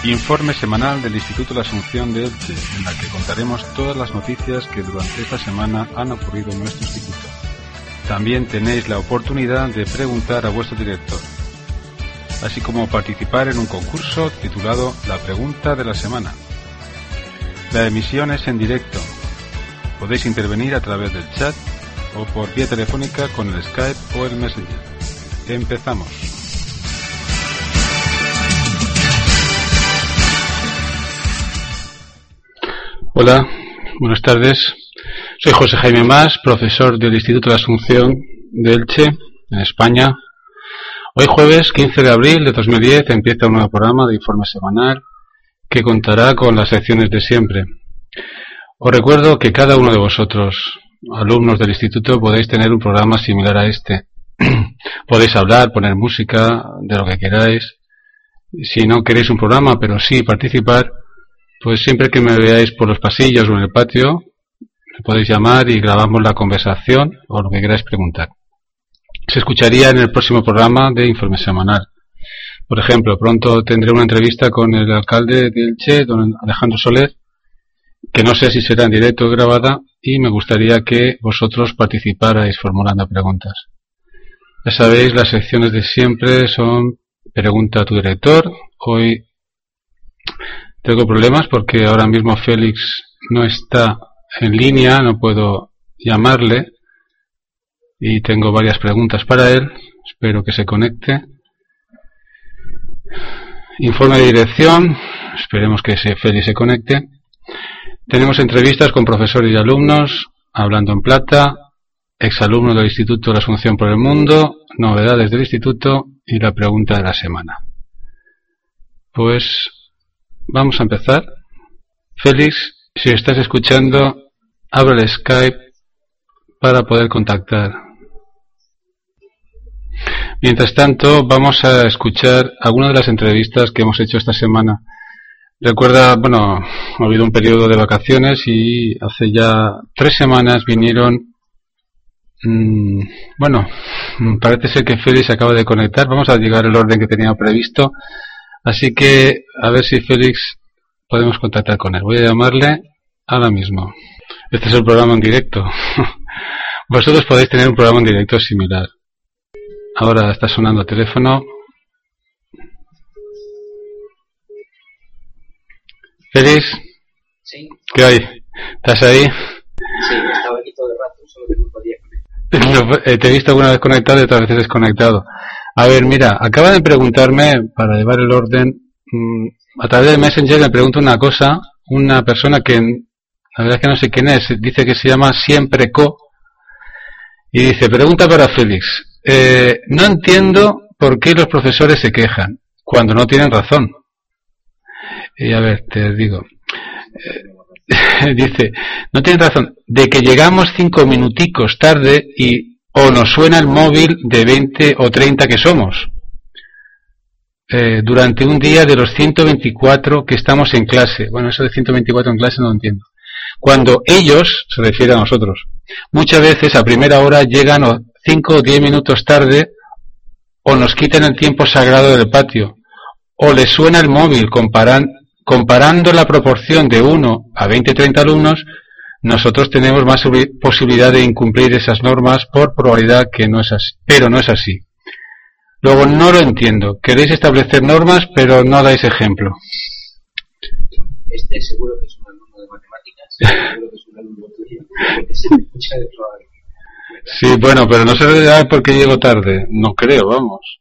Informe semanal del Instituto La Asunción de Elche, en la que contaremos todas las noticias que durante esta semana han ocurrido en nuestro instituto. También tenéis la oportunidad de preguntar a vuestro director, así como participar en un concurso titulado La Pregunta de la Semana. La emisión es en directo. Podéis intervenir a través del chat o por vía telefónica con el Skype o el Messenger. Empezamos. Hola, buenas tardes. Soy José Jaime Mas, profesor del Instituto de la Asunción de Elche, en España. Hoy jueves 15 de abril de 2010 empieza un nuevo programa de informe semanal que contará con las secciones de siempre. Os recuerdo que cada uno de vosotros, alumnos del instituto, podéis tener un programa similar a este. Podéis hablar, poner música, de lo que queráis. Si no queréis un programa, pero sí participar, pues siempre que me veáis por los pasillos o en el patio, me podéis llamar y grabamos la conversación o lo que queráis preguntar. Se escucharía en el próximo programa de informe semanal. Por ejemplo, pronto tendré una entrevista con el alcalde de Elche, don Alejandro Soler, que no sé si será en directo o grabada, y me gustaría que vosotros participarais formulando preguntas. Ya sabéis, las secciones de siempre son pregunta a tu director. Hoy tengo problemas porque ahora mismo Félix no está en línea, no puedo llamarle y tengo varias preguntas para él. Espero que se conecte. Informe de dirección. Esperemos que Félix se conecte. Tenemos entrevistas con profesores y alumnos, hablando en plata, exalumnos del Instituto de la Asunción por el Mundo, novedades del instituto y la pregunta de la semana. Pues vamos a empezar. Félix, si estás escuchando, abre el Skype para poder contactar. Mientras tanto, vamos a escuchar algunas de las entrevistas que hemos hecho esta semana. Recuerda, ha habido un periodo de vacaciones y hace ya 3 semanas vinieron. Parece ser que Félix se acaba de conectar. Vamos a llegar al orden que tenía previsto. Así que, a ver si Félix podemos contactar con él. Voy a llamarle ahora mismo. Este es el programa en directo. Vosotros podéis tener un programa en directo similar. Ahora está sonando el teléfono. Félix. Sí. ¿Qué hay? ¿Estás ahí? Sí, estaba aquí todo el rato, solo que no podía conectar. Te he visto alguna vez conectado y otras veces desconectado. A ver, mira, acaba de preguntarme, para llevar el orden, a través de Messenger me pregunta una cosa, una persona que la verdad es que no sé quién es, dice que se llama SiempreCo, y dice, pregunta para Félix, no entiendo por qué los profesores se quejan, cuando no tienen razón. Y a ver, te digo, dice, no tienen razón, de que llegamos 5 minuticos tarde o nos suena el móvil de 20 o 30 que somos. Durante un día de los 124 que estamos en clase. Bueno, eso de 124 en clase no lo entiendo. Cuando ellos, se refiere a nosotros, muchas veces a primera hora llegan 5 o 10 minutos tarde o nos quitan el tiempo sagrado del patio o les suena el móvil comparando la proporción de 1 a 20-30 alumnos. Nosotros tenemos más posibilidad de incumplir esas normas por probabilidad que no es así, pero no es así. Luego no lo entiendo. Queréis establecer normas, pero no dais ejemplo. Este seguro que es un alumno de matemáticas, seguro que es un alumno tuyo, porque se me escucha de probabilidad. Sí, bueno, pero no se ve por qué llego tarde. No creo, vamos.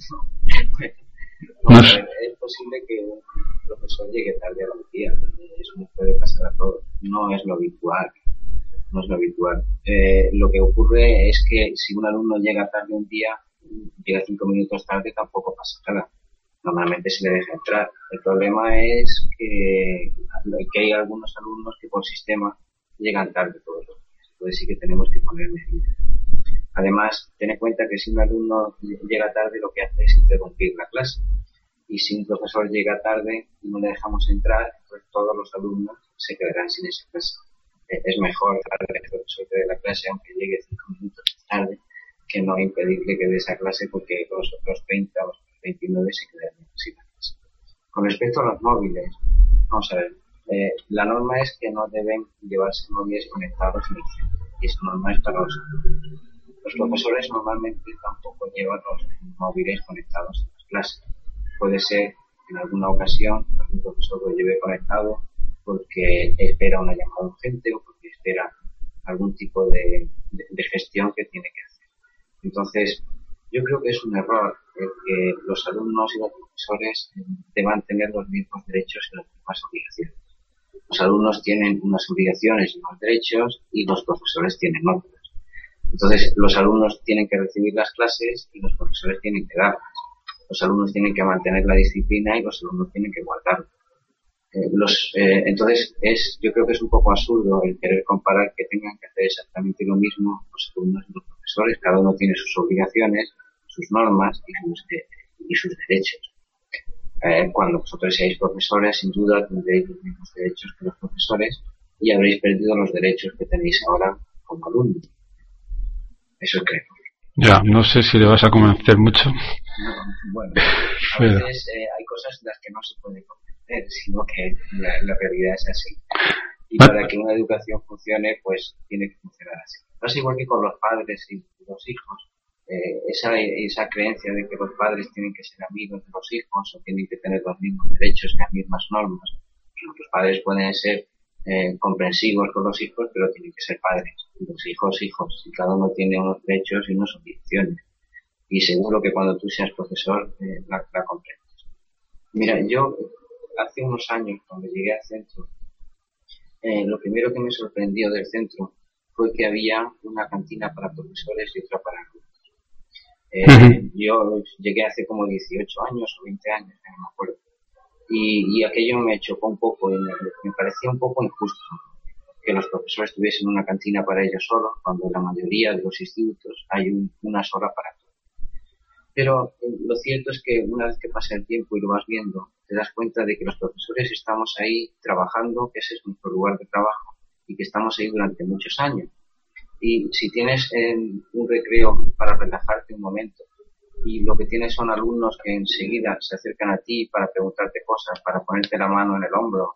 No sé. Es posible que un profesor llegue tarde a la día. Eso nos puede pasar a todos. No es lo habitual. Lo que ocurre es que si un alumno llega tarde un día, llega 5 minutos tarde, tampoco pasa nada. Normalmente se le deja entrar. El problema es que hay algunos alumnos que por sistema llegan tarde todos los días. Entonces sí que tenemos que poner medidas. Además, ten en cuenta que si un alumno llega tarde, lo que hace es interrumpir la clase. Y si un profesor llega tarde y no le dejamos entrar, pues todos los alumnos se quedarán sin esa clase. Es mejor darle al profesor que de la clase, aunque llegue 5 minutos tarde, que no impedirle que dé esa clase porque los otros 30 o los 29 se quedarán sin la clase. Con respecto a los móviles, vamos a ver, la norma es que no deben llevarse móviles conectados en el centro, y esa norma es para los alumnos. Los profesores normalmente tampoco llevan los móviles conectados en las clases. Puede ser que en alguna ocasión algún profesor lo lleve conectado porque espera una llamada urgente o porque espera algún tipo de gestión que tiene que hacer. Entonces, yo creo que es un error el que los alumnos y los profesores deban tener los mismos derechos y las mismas obligaciones. Los alumnos tienen unas obligaciones y unos derechos y los profesores tienen otras. Entonces, los alumnos tienen que recibir las clases y los profesores tienen que darlas. Los alumnos tienen que mantener la disciplina y los alumnos tienen que guardarla. Entonces, yo creo que es un poco absurdo el querer comparar que tengan que hacer exactamente lo mismo los alumnos y los profesores. Cada uno tiene sus obligaciones, sus normas y sus derechos. Cuando vosotros seáis profesores, sin duda tendréis los mismos derechos que los profesores y habréis perdido los derechos que tenéis ahora como alumnos. Eso creo. Ya, no sé si le vas a convencer mucho. No, bueno, a veces hay cosas en las que no se puede convencer, sino que la realidad es así. Y para que una educación funcione, pues tiene que funcionar así. Pasa igual que con los padres y los hijos. Esa creencia de que los padres tienen que ser amigos de los hijos o tienen que tener los mismos derechos y las mismas normas. Los padres pueden ser comprensivos con los hijos, pero tienen que ser padres. Y los hijos, y cada uno tiene unos derechos y unas obligaciones. Y seguro que cuando tú seas profesor la comprendes. Mira, yo hace unos años, cuando llegué al centro, lo primero que me sorprendió del centro fue que había una cantina para profesores y otra para alumnos. Yo llegué hace como 18 años o 20 años, no me acuerdo. Y aquello me chocó un poco y me parecía un poco injusto que los profesores tuviesen una cantina para ellos solos, cuando en la mayoría de los institutos hay una sola para todos. Pero lo cierto es que una vez que pasa el tiempo y lo vas viendo, te das cuenta de que los profesores estamos ahí trabajando, que ese es nuestro lugar de trabajo, y que estamos ahí durante muchos años. Y si tienes un recreo para relajarte un momento, y lo que tienes son alumnos que enseguida se acercan a ti para preguntarte cosas, para ponerte la mano en el hombro,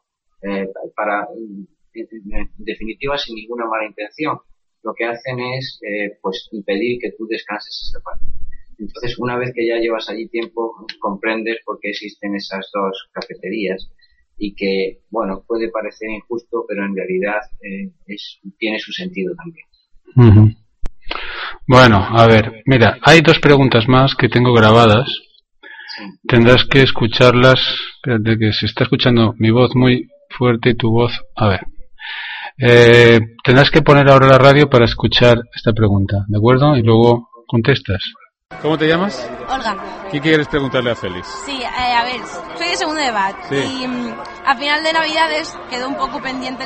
en definitiva sin ninguna mala intención, lo que hacen es pues impedir que tú descanses esta parte. Entonces, una vez que ya llevas allí tiempo, comprendes por qué existen esas dos cafeterías y que, bueno, puede parecer injusto, pero en realidad tiene su sentido también. Uh-huh. Bueno, a ver, mira, hay dos preguntas más que tengo grabadas. Sí. Tendrás que escucharlas. Espérate, que se está escuchando mi voz muy fuerte y tu voz. A ver. Tendrás que poner ahora la radio para escuchar esta pregunta, ¿de acuerdo? Y luego contestas. ¿Cómo te llamas? Olga. ¿Qué quieres preguntarle a Félix? Sí, a ver, soy de segundo de BAT. Sí. Y a final de Navidades quedó un poco pendiente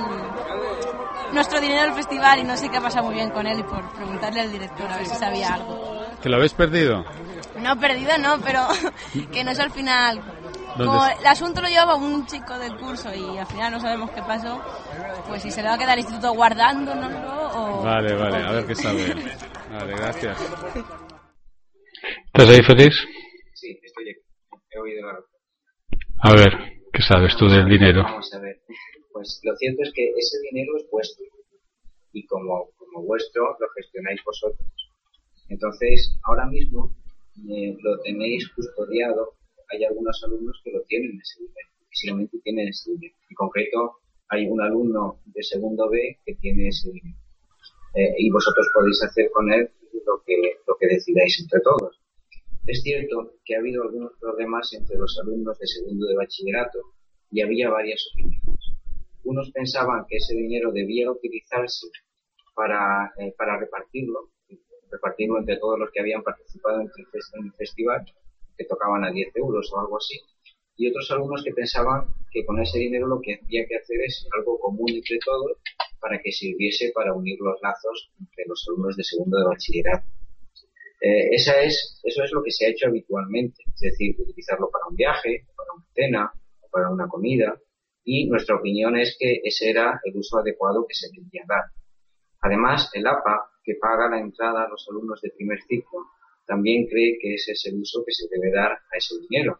nuestro dinero del festival y no sé qué ha pasado muy bien con él y por preguntarle al director a ver si sabía algo. ¿Que lo habéis perdido? No, perdido no, pero que no es al final. Como el asunto lo llevaba un chico del curso y al final no sabemos qué pasó, pues si se le va a quedar el instituto guardándonoslo o... Vale, a ver qué sabe. Vale, gracias. ¿Estás ahí, Félix? Sí, estoy aquí. He oído la... A ver, ¿qué sabes tú del dinero? Vamos a ver. Pues lo cierto es que ese dinero es vuestro. Y como vuestro, lo gestionáis vosotros. Entonces, ahora mismo lo tenéis custodiado. Hay algunos alumnos que lo tienen ese dinero. Físicamente tienen ese dinero. En concreto, hay un alumno de segundo B que tiene ese dinero. Y vosotros podéis hacer con él lo que decidáis entre todos. Es cierto que ha habido algunos problemas entre los alumnos de segundo de bachillerato y había varias opiniones. Unos pensaban que ese dinero debía utilizarse para repartirlo entre todos los que habían participado en el festival, que tocaban a 10 euros o algo así. Y otros alumnos que pensaban que con ese dinero lo que había que hacer es algo común entre todos para que sirviese para unir los lazos entre los alumnos de segundo de bachillerato. Eso es lo que se ha hecho habitualmente, es decir, utilizarlo para un viaje, para una cena, para una comida, y nuestra opinión es que ese era el uso adecuado que se debía dar. Además, el APA, que paga la entrada a los alumnos de primer ciclo, también cree que ese es el uso que se debe dar a ese dinero.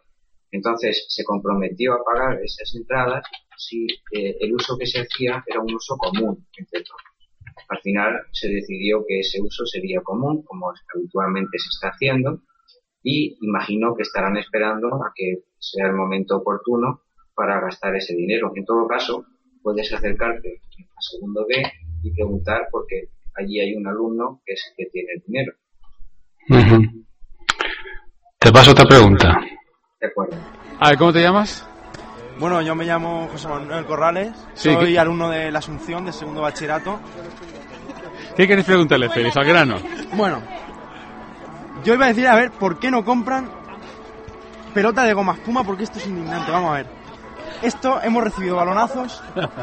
Entonces se comprometió a pagar esas entradas si el uso que se hacía era un uso común entre todos. Al final se decidió que ese uso sería común, como habitualmente se está haciendo, y imagino que estarán esperando a que sea el momento oportuno para gastar ese dinero. En todo caso, puedes acercarte a segundo B y preguntar, porque allí hay un alumno que es el que tiene el dinero. Uh-huh. Te paso otra pregunta. De acuerdo. A ver, ¿cómo te llamas? Bueno, yo me llamo José Manuel Corrales, Sí, soy ¿qué? alumno de la Asunción, de segundo bachillerato. ¿Qué quieres preguntarle, Félix? Al grano. Bueno, yo iba a decir, a ver, ¿por qué no compran pelota de goma espuma? Porque esto es indignante, vamos a ver. Esto, hemos recibido balonazos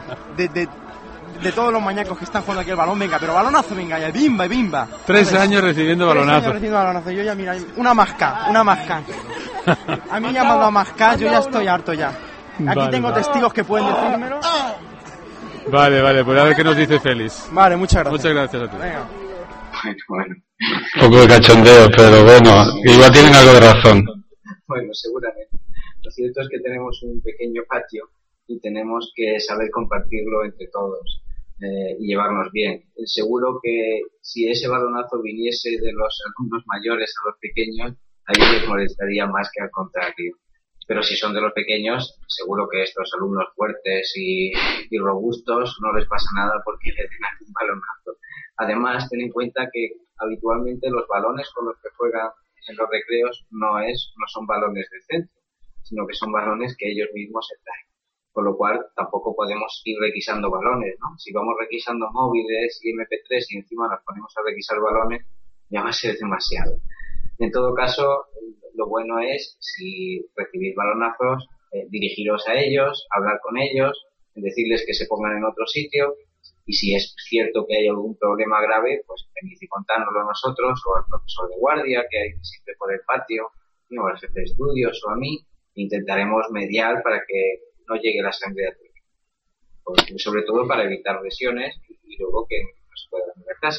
de todos los mañacos que están jugando aquí el balón. Venga, pero balonazo, venga, ya, bimba, bimba. 3 años recibiendo 3 balonazos. años recibiendo balonazos. Yo ya, mira, una masca. A mí me han mandado a mascar, yo ya estoy harto ya. Aquí Vale, tengo vale. testigos que pueden decírmelo. Vale, pues a ver qué nos dice Félix. Vale, muchas gracias. Muchas gracias a ti. Venga. Bueno. Un poco de cachondeo, pero bueno, igual tienen algo de razón. Bueno, seguramente. Lo cierto es que tenemos un pequeño patio y tenemos que saber compartirlo entre todos y llevarnos bien. Seguro que si ese balonazo viniese de los alumnos mayores a los pequeños, a ellos les molestaría más que al contrario. Pero si son de los pequeños, seguro que estos alumnos fuertes y robustos no les pasa nada porque les den un balonazo. Además, ten en cuenta que habitualmente los balones con los que juegan en los recreos no son balones de centro, sino que son balones que ellos mismos se traen. Con lo cual, tampoco podemos ir requisando balones, ¿no? Si vamos requisando móviles y MP3 y encima nos ponemos a requisar balones, ya va a ser demasiado. En todo caso, lo bueno es, si recibís balonazos, dirigiros a ellos, hablar con ellos, decirles que se pongan en otro sitio, y si es cierto que hay algún problema grave, pues venid y contárnoslo a nosotros, o al profesor de guardia, que hay siempre por el patio, o al jefe de estudios, o a mí. Intentaremos mediar para que no llegue la sangre a tu, sobre todo para evitar lesiones y luego que no se pueda ir a casa.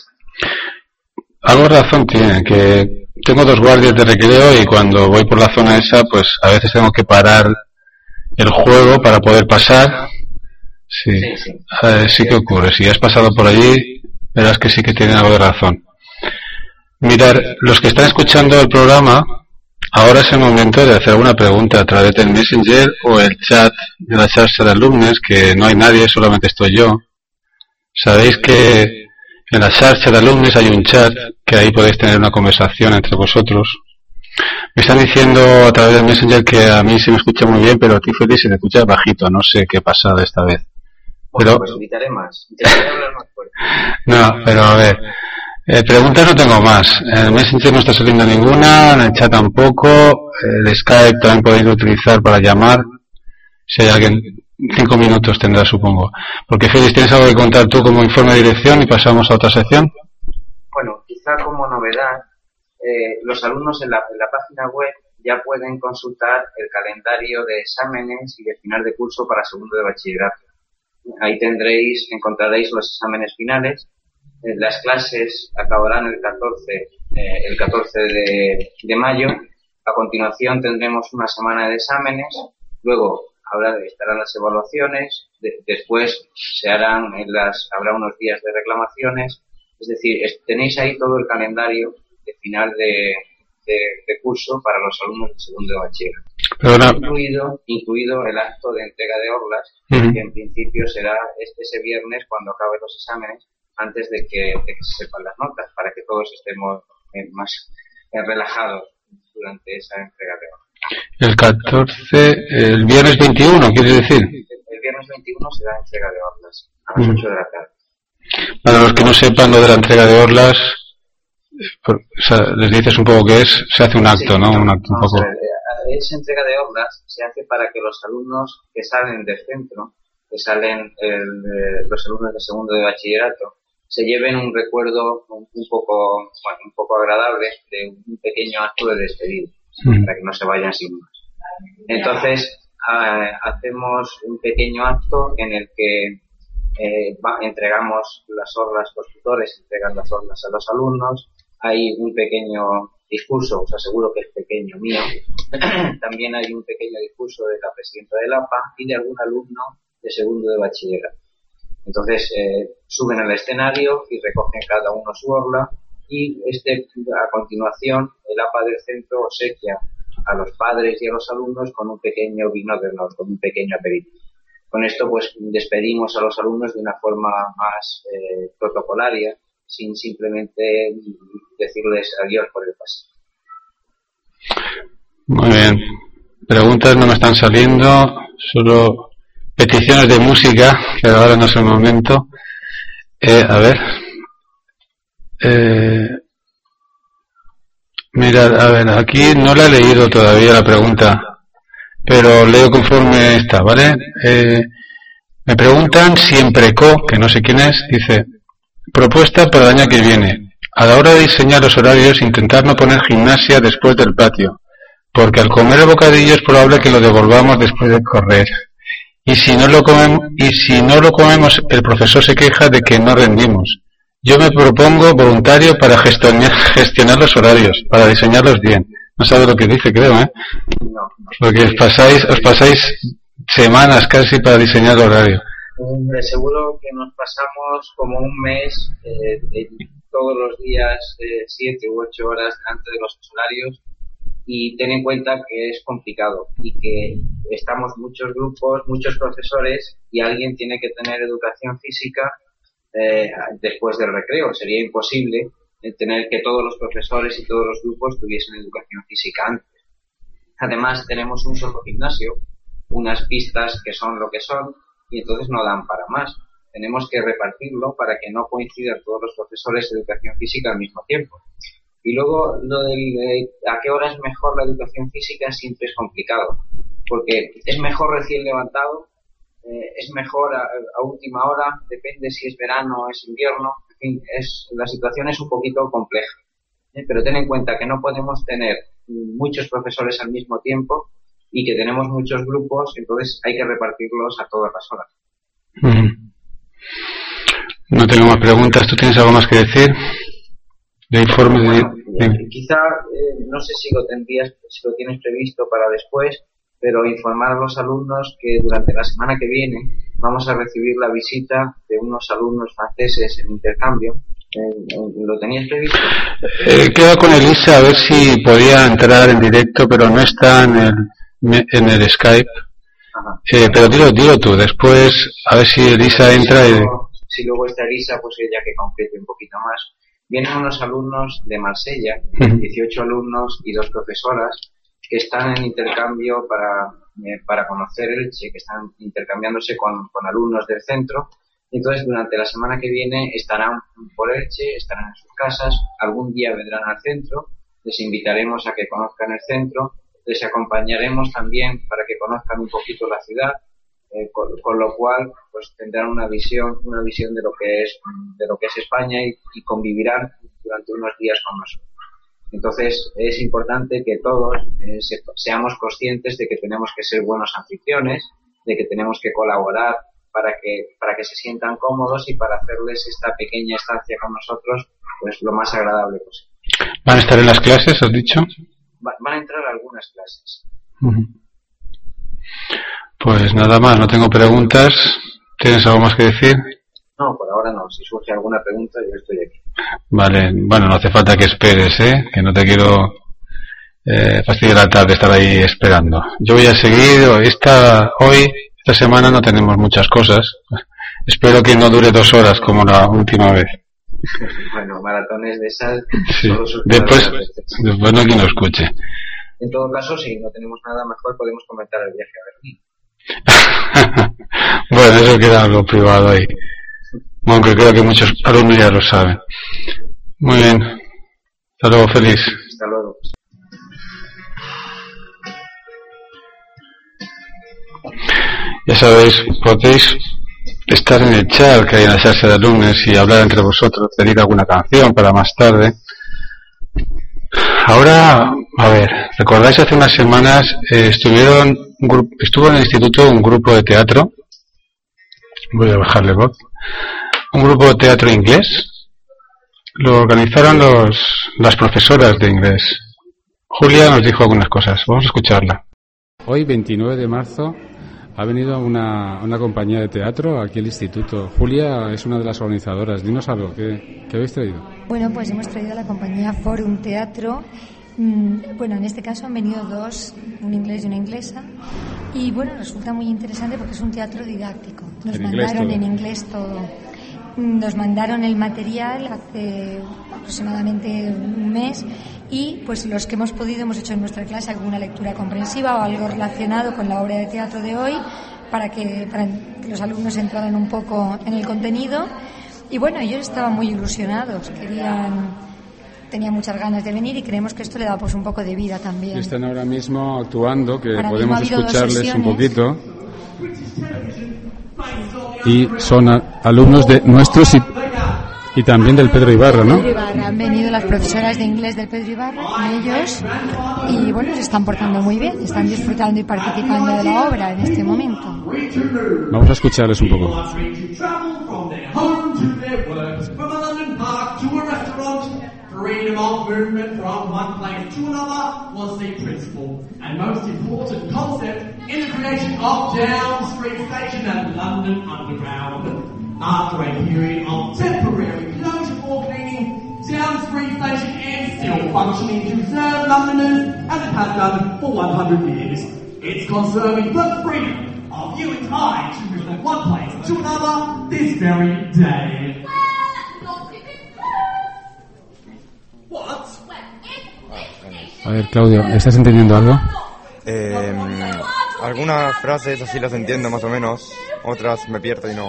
Algo de razón tiene, que tengo 2 guardias de recreo y cuando voy por la zona esa, pues a veces tengo que parar el juego para poder pasar. Sí, sí que ocurre. Si has pasado por allí, verás que sí que tienen algo de razón. Mirar, los que están escuchando el programa, ahora es el momento de hacer alguna pregunta a través del Messenger o el chat de la charla de alumnos, que no hay nadie, solamente estoy yo. Sabéis que en la charla de alumnos hay un chat, que ahí podéis tener una conversación entre vosotros. Me están diciendo a través del Messenger que a mí se me escucha muy bien, pero a ti, Félix, se me escucha bajito. No sé qué pasa esta vez. Bueno, pues intentaré hablar más fuerte. No, pero a ver, preguntas no tengo más. En el Messenger no está saliendo ninguna, en el chat tampoco, el Skype también podéis utilizar para llamar. Si hay alguien, 5 minutos tendrá, supongo. Porque, Félix, ¿tienes algo que contar tú como informe de dirección y pasamos a otra sección? Bueno, quizá como novedad, los alumnos en la página web ya pueden consultar el calendario de exámenes y de final de curso para segundo de bachillerato. Ahí encontraréis los exámenes finales. Las clases acabarán el 14 de mayo. A continuación tendremos una semana de exámenes. Luego estarán las evaluaciones. Después habrá unos días de reclamaciones. Es decir, tenéis ahí todo el calendario de final de curso para los alumnos de segundo de bachillerato. Incluido el acto de entrega de orlas, que en principio será ese viernes cuando acaben los exámenes, antes de que se sepan las notas, para que todos estemos más relajados durante esa entrega de orlas. El viernes 21, ¿quieres decir? El viernes 21 será entrega de orlas, a las 8 de la tarde. Para los que no sepan lo de la entrega de orlas, les dices un poco que se hace un acto, sí, ¿no? Un acto un poco. Esa entrega de orlas se hace para que los alumnos que salen del centro, los alumnos de segundo de bachillerato, se lleven un recuerdo un poco agradable de un pequeño acto de despedida, para que no se vayan sin más. Entonces, hacemos un pequeño acto en el que entregamos las orlas, los tutores entregan las orlas a los alumnos. Hay un pequeño discurso, os aseguro que es pequeño, mío. También hay un pequeño discurso de la presidenta del APA y de algún alumno de segundo de bachillerato. Entonces suben al escenario y recogen cada uno su orla, y a continuación el APA del centro obsequia a los padres y a los alumnos con un pequeño vino de honor, con un pequeño aperitivo. Con esto pues despedimos a los alumnos de una forma más protocolaria, sin simplemente decirles adiós por el pasillo. Muy bien. Preguntas no me están saliendo, solo peticiones de música, que ahora no es el momento. A ver. Mira, a ver, aquí no la he leído todavía la pregunta, pero leo conforme está, ¿vale? Me preguntan Siempreco, que no sé quién es, dice: propuesta para el año que viene. A la hora de diseñar los horarios, intentar no poner gimnasia después del patio, porque al comer el bocadillo es probable que lo devolvamos después de correr. Y si no lo comemos, el profesor se queja de que no rendimos. Yo me propongo voluntario para gestionar los horarios, para diseñarlos bien. No sabe lo que dice, creo, ¿eh? No. Porque os pasáis semanas casi para diseñar el horario. Seguro que nos pasamos como un mes todos los días 7 u 8 horas delante de los horarios, y ten en cuenta que es complicado y que estamos muchos grupos, muchos profesores, y alguien tiene que tener educación física después del recreo. Sería imposible tener que todos los profesores y todos los grupos tuviesen educación física antes. Además tenemos un solo gimnasio, unas pistas que son lo que son, y entonces no dan para más. Tenemos que repartirlo para que no coincidan todos los profesores de educación física al mismo tiempo. Y luego lo del a qué hora es mejor la educación física siempre es complicado, porque es mejor recién levantado, es mejor a última hora, depende si es verano o es invierno. En fin, la situación es un poquito compleja, pero ten en cuenta que no podemos tener muchos profesores al mismo tiempo y que tenemos muchos grupos, entonces hay que repartirlos a todas las horas. No tengo más preguntas. ¿Tú tienes algo más que decir? De informe quizá no sé si lo tienes previsto para después, pero informar a los alumnos que durante la semana que viene vamos a recibir la visita de unos alumnos franceses en intercambio. ¿Lo tenías previsto? He quedado con Elisa a ver si podía entrar en directo, pero no está en el Skype. Pero dilo tú, después a ver si Elisa entra. Si luego está Elisa, pues ella que complete un poquito más. Vienen unos alumnos de Marsella, 18 alumnos y 2 profesoras, que están en intercambio para conocer Elche, que están intercambiándose con alumnos del centro. Entonces, durante la semana que viene estarán por Elche, estarán en sus casas, algún día vendrán al centro, les invitaremos a que conozcan el centro, les acompañaremos también para que conozcan un poquito la ciudad, con lo cual pues tendrán una visión de lo que es España y convivirán durante unos días con nosotros. Entonces es importante que todos seamos conscientes de que tenemos que ser buenos anfitriones, de que tenemos que colaborar para que se sientan cómodos y para hacerles esta pequeña estancia con nosotros pues lo más agradable posible. ¿Van a estar en las clases, has dicho? Van a entrar algunas clases. Pues nada más, no tengo preguntas. ¿Tienes algo más que decir? No, por ahora no. Si surge alguna pregunta, yo estoy aquí. Vale, bueno, no hace falta que esperes, que no te quiero fastidiar la tarde estar ahí esperando. Yo voy a seguir. Esta semana no tenemos muchas cosas. Espero que no dure 2 horas como la última vez. Bueno, maratones de esas. Sí. Después no hay quien lo escuche. En todo caso, si no tenemos nada mejor, podemos comentar el viaje a Berlín. Bueno, eso queda algo privado ahí. Aunque creo que muchos alumnos ya lo saben. Muy bien. Hasta luego, feliz. Hasta luego. Ya sabéis, podéis estar en el chat que hay en la clase de alumnos y hablar entre vosotros, pedir alguna canción para más tarde. Ahora, a ver, ¿recordáis hace unas semanas estuvo en el instituto un grupo de teatro? Voy a bajarle voz. Un grupo de teatro inglés lo organizaron las profesoras de inglés. Julia nos dijo algunas cosas. Vamos a escucharla. Hoy, 29 de marzo, ha venido una compañía de teatro aquí al instituto. Julia es una de las organizadoras. Dinos algo, ¿qué habéis traído? Bueno, pues hemos traído a la compañía Forum Teatro. Bueno, en este caso han venido dos, un inglés y una inglesa. Y bueno, resulta muy interesante porque es un teatro didáctico. Nos mandaron en inglés todo. Nos mandaron el material hace aproximadamente un mes y pues los que hemos podido hemos hecho en nuestra clase alguna lectura comprensiva o algo relacionado con la obra de teatro de hoy para que los alumnos entraran un poco en el contenido. Y bueno, ellos estaban muy ilusionados, tenían muchas ganas de venir y creemos que esto le da pues un poco de vida también. Están ahora mismo actuando, que ahora podemos escucharles un poquito. Y son alumnos de nuestros y también del Pedro Ibarra, ¿no? Pedro Ibarra. Han venido las profesoras de inglés del Pedro Ibarra con ellos y bueno, se están portando muy bien, están disfrutando y participando de la obra en este momento. Vamos a escucharles un poco. Freedom of movement from one place to another was the principal and most important concept in the creation of Down Street Station and London Underground. After a period of temporary closure for cleaning, Down Street Station is still functioning to serve Londoners as it has done for 100 years. It's conserving the freedom of you and I to move from one place to another this very day. A ver, Claudio, ¿estás entendiendo algo? Algunas frases así las entiendo más o menos, otras me pierdo y no.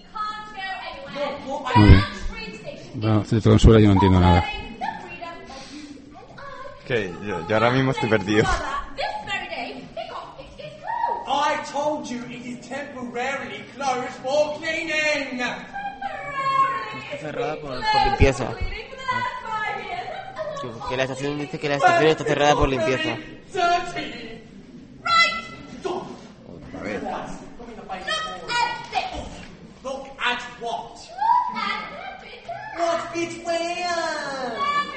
Muy bien. No, si te consuela, yo no entiendo nada. ¿Qué? Yo ahora mismo estoy perdido. I told you it is temporarily closed for cleaning. Está cerrada por limpieza. Que la estación dice que la estación está cerrada por limpieza. A ver. Look at what? What is where?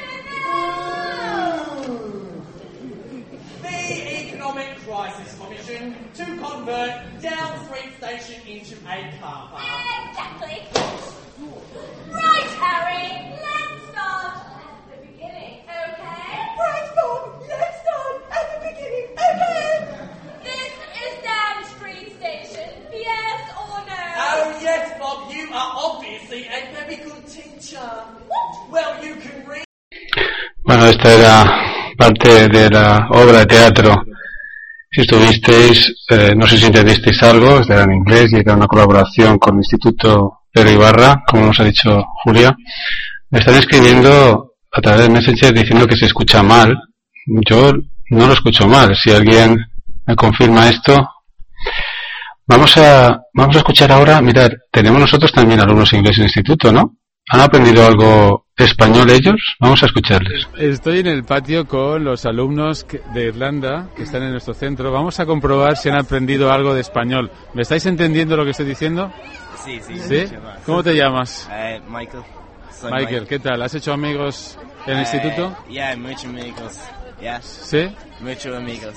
The Economic Crisis Commission to convert Down Street Station into a car park. Exactly. Right, Harry. Let's start at the beginning, okay? Right, Bob. Let's start at the beginning, okay? This is Down Street Station. Yes or no? Oh yes, Bob. You are obviously a very good teacher. What? Well, you can read. Bueno, esta era parte de la obra de teatro. Si estuvisteis, no sé si entendisteis algo, era en inglés y era una colaboración con el Instituto Pedro Ibarra, como nos ha dicho Julia. Me están escribiendo a través de Messenger diciendo que se escucha mal. Yo no lo escucho mal. Si alguien me confirma esto, vamos a escuchar ahora. Mirad, tenemos nosotros también alumnos ingleses en el instituto, ¿no? ¿Han aprendido algo español ellos? Vamos a escucharles. Estoy en el patio con los alumnos de Irlanda que están en nuestro centro. Vamos a comprobar si han aprendido algo de español. ¿Me estáis entendiendo lo que estoy diciendo? Sí. ¿Sí? ¿Cómo te llamas? Michael. Michael, ¿qué tal? ¿Has hecho amigos en el instituto? Ya, muchos amigos. Yeah. ¿Sí? Muchos amigos.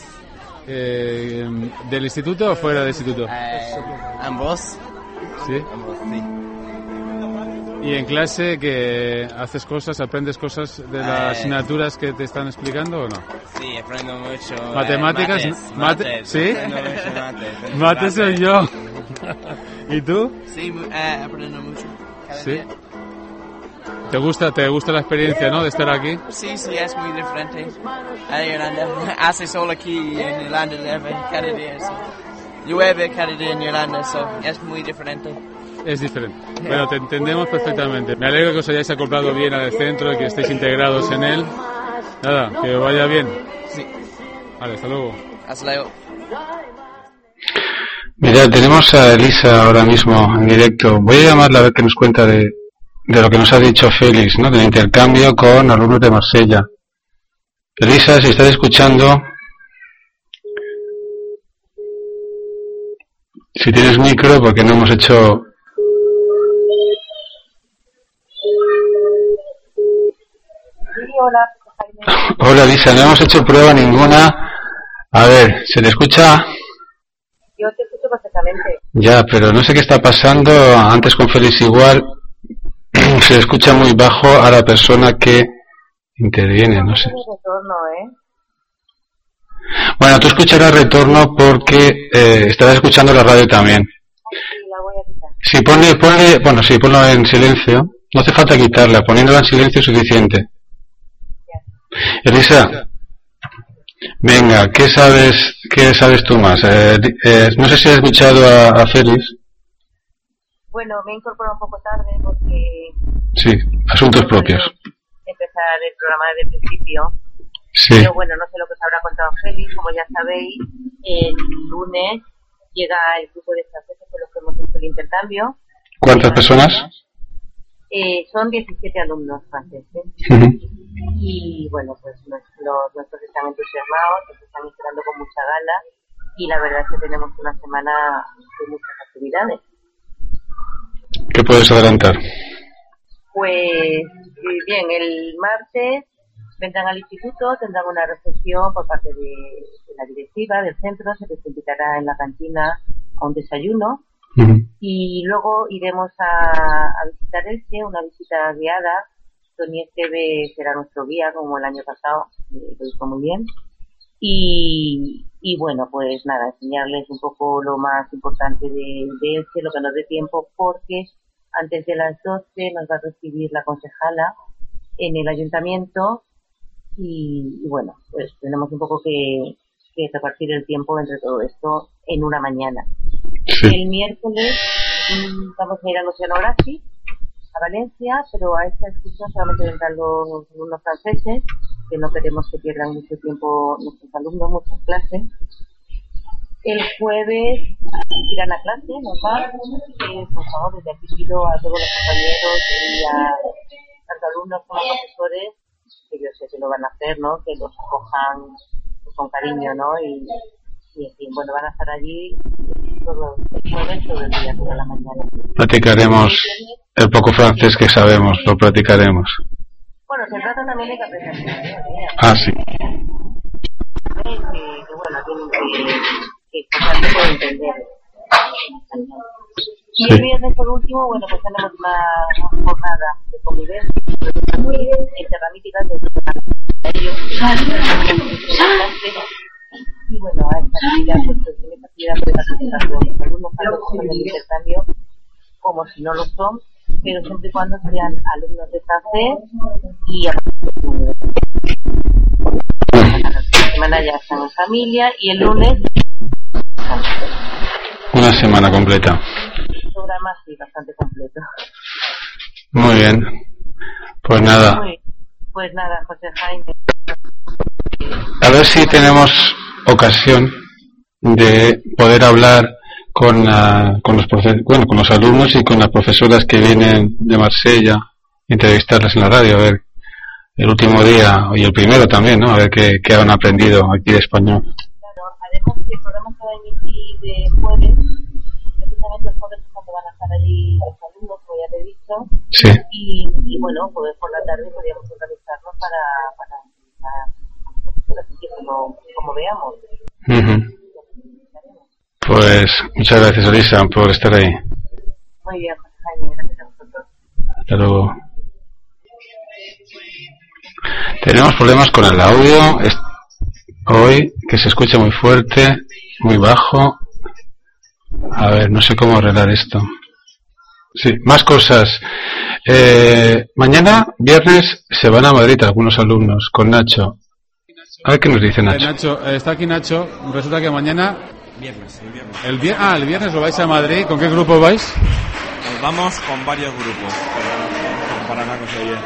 ¿Del instituto o fuera del instituto? Ambos. ¿Sí? Ambos, sí. ¿Y en clase que haces cosas, aprendes cosas de las asignaturas que te están explicando o no? Sí, aprendo mucho. ¿Matemáticas? Mates. ¿Sí? Aprendo mucho mates. Mates soy yo. ¿Y tú? Sí, aprendo mucho. ¿Sí? ¿Te gusta la experiencia, no, de estar aquí? Sí, es muy diferente. A Irlanda. Hace sol aquí en Irlanda, cada día. Llueve cada día en Irlanda, es muy diferente. Es diferente. Bueno, te entendemos perfectamente. Me alegro que os hayáis acoplado bien al centro y que estéis integrados en él. Nada, que os vaya bien. Sí. Vale, hasta luego. Hasta luego. Mirad, tenemos a Elisa ahora mismo en directo. Voy a llamarla a ver qué nos cuenta de lo que nos ha dicho Félix, ¿no? Del intercambio con alumnos de Marsella. Elisa, si estás escuchando, si tienes micro, porque no hemos hecho... hola. Hola Lisa, no hemos hecho prueba ninguna. A ver, ¿se le escucha? Yo te escucho perfectamente. Ya, pero no sé qué está pasando. Antes con Félix igual se escucha muy bajo a la persona que interviene, no sé. Retorno, Bueno, tú escucharás retorno porque estarás escuchando la radio también. Sí, la voy a quitar. Si ponlo en silencio. No hace falta quitarla, poniéndola en silencio es suficiente. Elisa, venga, ¿qué sabes tú más? No sé si has escuchado a Félix. Bueno, me he incorporado un poco tarde porque... Sí, asuntos propios. Empezar el programa desde el principio. Sí. Pero bueno, no sé lo que os habrá contado Félix. Como ya sabéis, el lunes llega el grupo de franceses con los que hemos hecho el intercambio. ¿Cuántas personas? Son 17 alumnos franceses. Y bueno, pues nuestros están entusiasmados, nos están esperando con mucha gana y la verdad es que tenemos una semana de muchas actividades. ¿Qué puedes adelantar? Pues bien, el martes vendrán al instituto, tendrán una recepción por parte de la directiva del centro, se les invitará en la cantina a un desayuno. Y luego iremos a visitar Elche, una visita guiada. Tony Esteve será nuestro guía, como el año pasado, lo hizo muy bien. Y bueno, pues nada, enseñarles un poco lo más importante de Elche, lo que nos dé tiempo, porque antes de las 12 nos va a recibir la concejala en el ayuntamiento y bueno, pues tenemos un poco que repartir el tiempo entre todo esto en una mañana. Sí. El miércoles vamos a ir al Oceanography a Valencia, pero a esta excursión solamente vendrán los alumnos franceses, que no queremos que pierdan mucho tiempo nuestros alumnos, muchas clases. El jueves irán a clase, normal, por favor, desde aquí pido a todos los compañeros y a tanto alumnos como profesores, que yo sé que lo van a hacer, ¿no? Que los acojan con cariño, ¿no? Y en fin, bueno, van a estar allí todo el jueves, todo el día, toda la mañana. Practicaremos el poco francés que sabemos, lo practicaremos. Bueno, se trata también de que aprendan. Ah, sí. Que bueno, tienen que pasarse por entender. Y el viernes, por último, bueno, pues tenemos una jornada de convivencia interramíticas de y bueno, a esta actividad, pues en esta actividad de participación, los alumnos tanto son del intercambio como si no lo son, pero siempre y cuando sean alumnos de francés y a la semana ya están en familia y el lunes una semana completa. El programa sí, bastante completo. Muy bien. Pues nada. Pues nada, José Jaime. A ver si tenemos ocasión de poder hablar con los alumnos y con las profesoras que vienen de Marsella, entrevistarlas en la radio, a ver el último día y el primero también, ¿no? A ver qué han aprendido aquí de español. Claro, además que el programa se va a emitir de jueves, precisamente el jueves cuando van a estar allí los alumnos, como ya te he dicho. Sí. Y bueno, pues por la tarde podríamos organizarnos para como veamos. Pues muchas gracias, Elisa, por estar ahí. Muy bien, José Jaime, gracias a vosotros. Hasta luego. Tenemos problemas con el audio hoy, que se escucha muy fuerte, muy bajo. A ver, no sé cómo arreglar esto. Sí, más cosas. Mañana, viernes, se van a Madrid algunos alumnos con Nacho. A ver qué nos dice Nacho. Está aquí Nacho. Resulta que mañana... El viernes. El viernes lo vais a Madrid. ¿Con qué grupo vais? Nos vamos con varios grupos. Para nada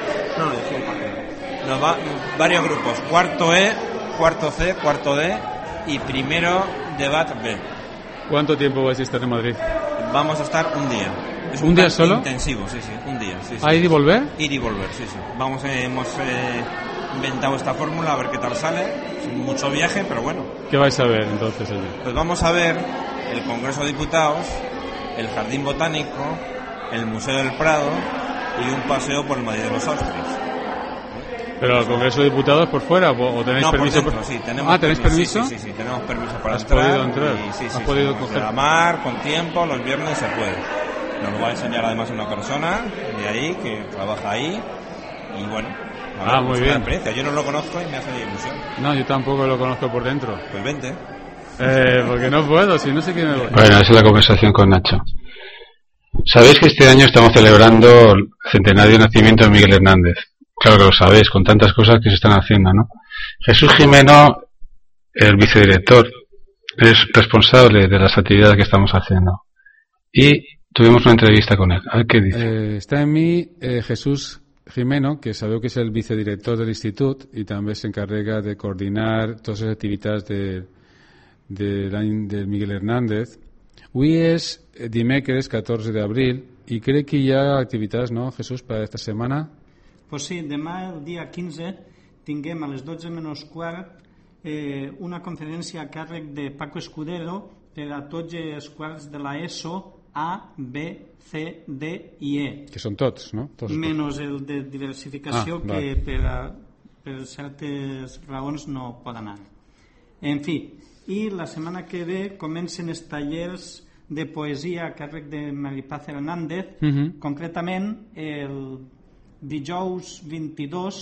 nos va varios grupos. Cuarto E, cuarto C, cuarto D y primero de BAT B. ¿Cuánto tiempo vais a estar en Madrid? Vamos a estar un día. Es ¿Un día solo? Intensivo, sí, un día. Sí. ¿A ir y volver? Ir y volver, sí. Hemos inventado esta fórmula a ver qué tal sale. Es mucho viaje, pero bueno. ¿Qué vais a ver entonces allí? Pues vamos a ver el Congreso de Diputados, el Jardín Botánico, el Museo del Prado y un paseo por el Madrid de los Austrias. ¿Pero al Congreso de Diputados por fuera o tenéis permiso? Por dentro, sí, tenemos ¿tenéis permiso? Sí, tenemos permiso para ¿Has entrar. podido entrar? ¿Has podido coger? coger? La mar, con tiempo, los viernes se puede. Nos lo va a enseñar además una persona de ahí, que trabaja ahí, y bueno, muy bien. Experiencia. Yo no lo conozco y me hace ilusión. No, yo tampoco lo conozco por dentro. Pues vente. Porque no puedo, si no sé quién me voy. Bueno, esa es la conversación con Nacho. Sabéis que este año estamos celebrando el centenario de nacimiento de Miguel Hernández. Claro que lo sabéis, con tantas cosas que se están haciendo, ¿no? Jesús Jimeno, el vicedirector, es responsable de las actividades que estamos haciendo. Y tuvimos una entrevista con él. A ver qué dice. Está en mí Jesús Jimeno, que sabeu que és el vicedirector de l'Institut i també s'encarrega de coordinar totes les activitats de l'any del Miguel Hernández. Avui és dimecres 14 d'abril i crec que hi ha activitats, no, Jesús, per aquesta setmana? Pues sí, demà, el dia 15, tinguem a les 12 menys quart una conferència a càrrec de Paco Escudero per a tots els quarts de la ESO A, B, C, D i E. Que són tots, no? Tots menys el de diversificació, que per certes raons no pot anar. En fi, i la setmana que ve comencen els tallers de poesia a càrrec de Maripaz Hernández. Concretament, el dijous 22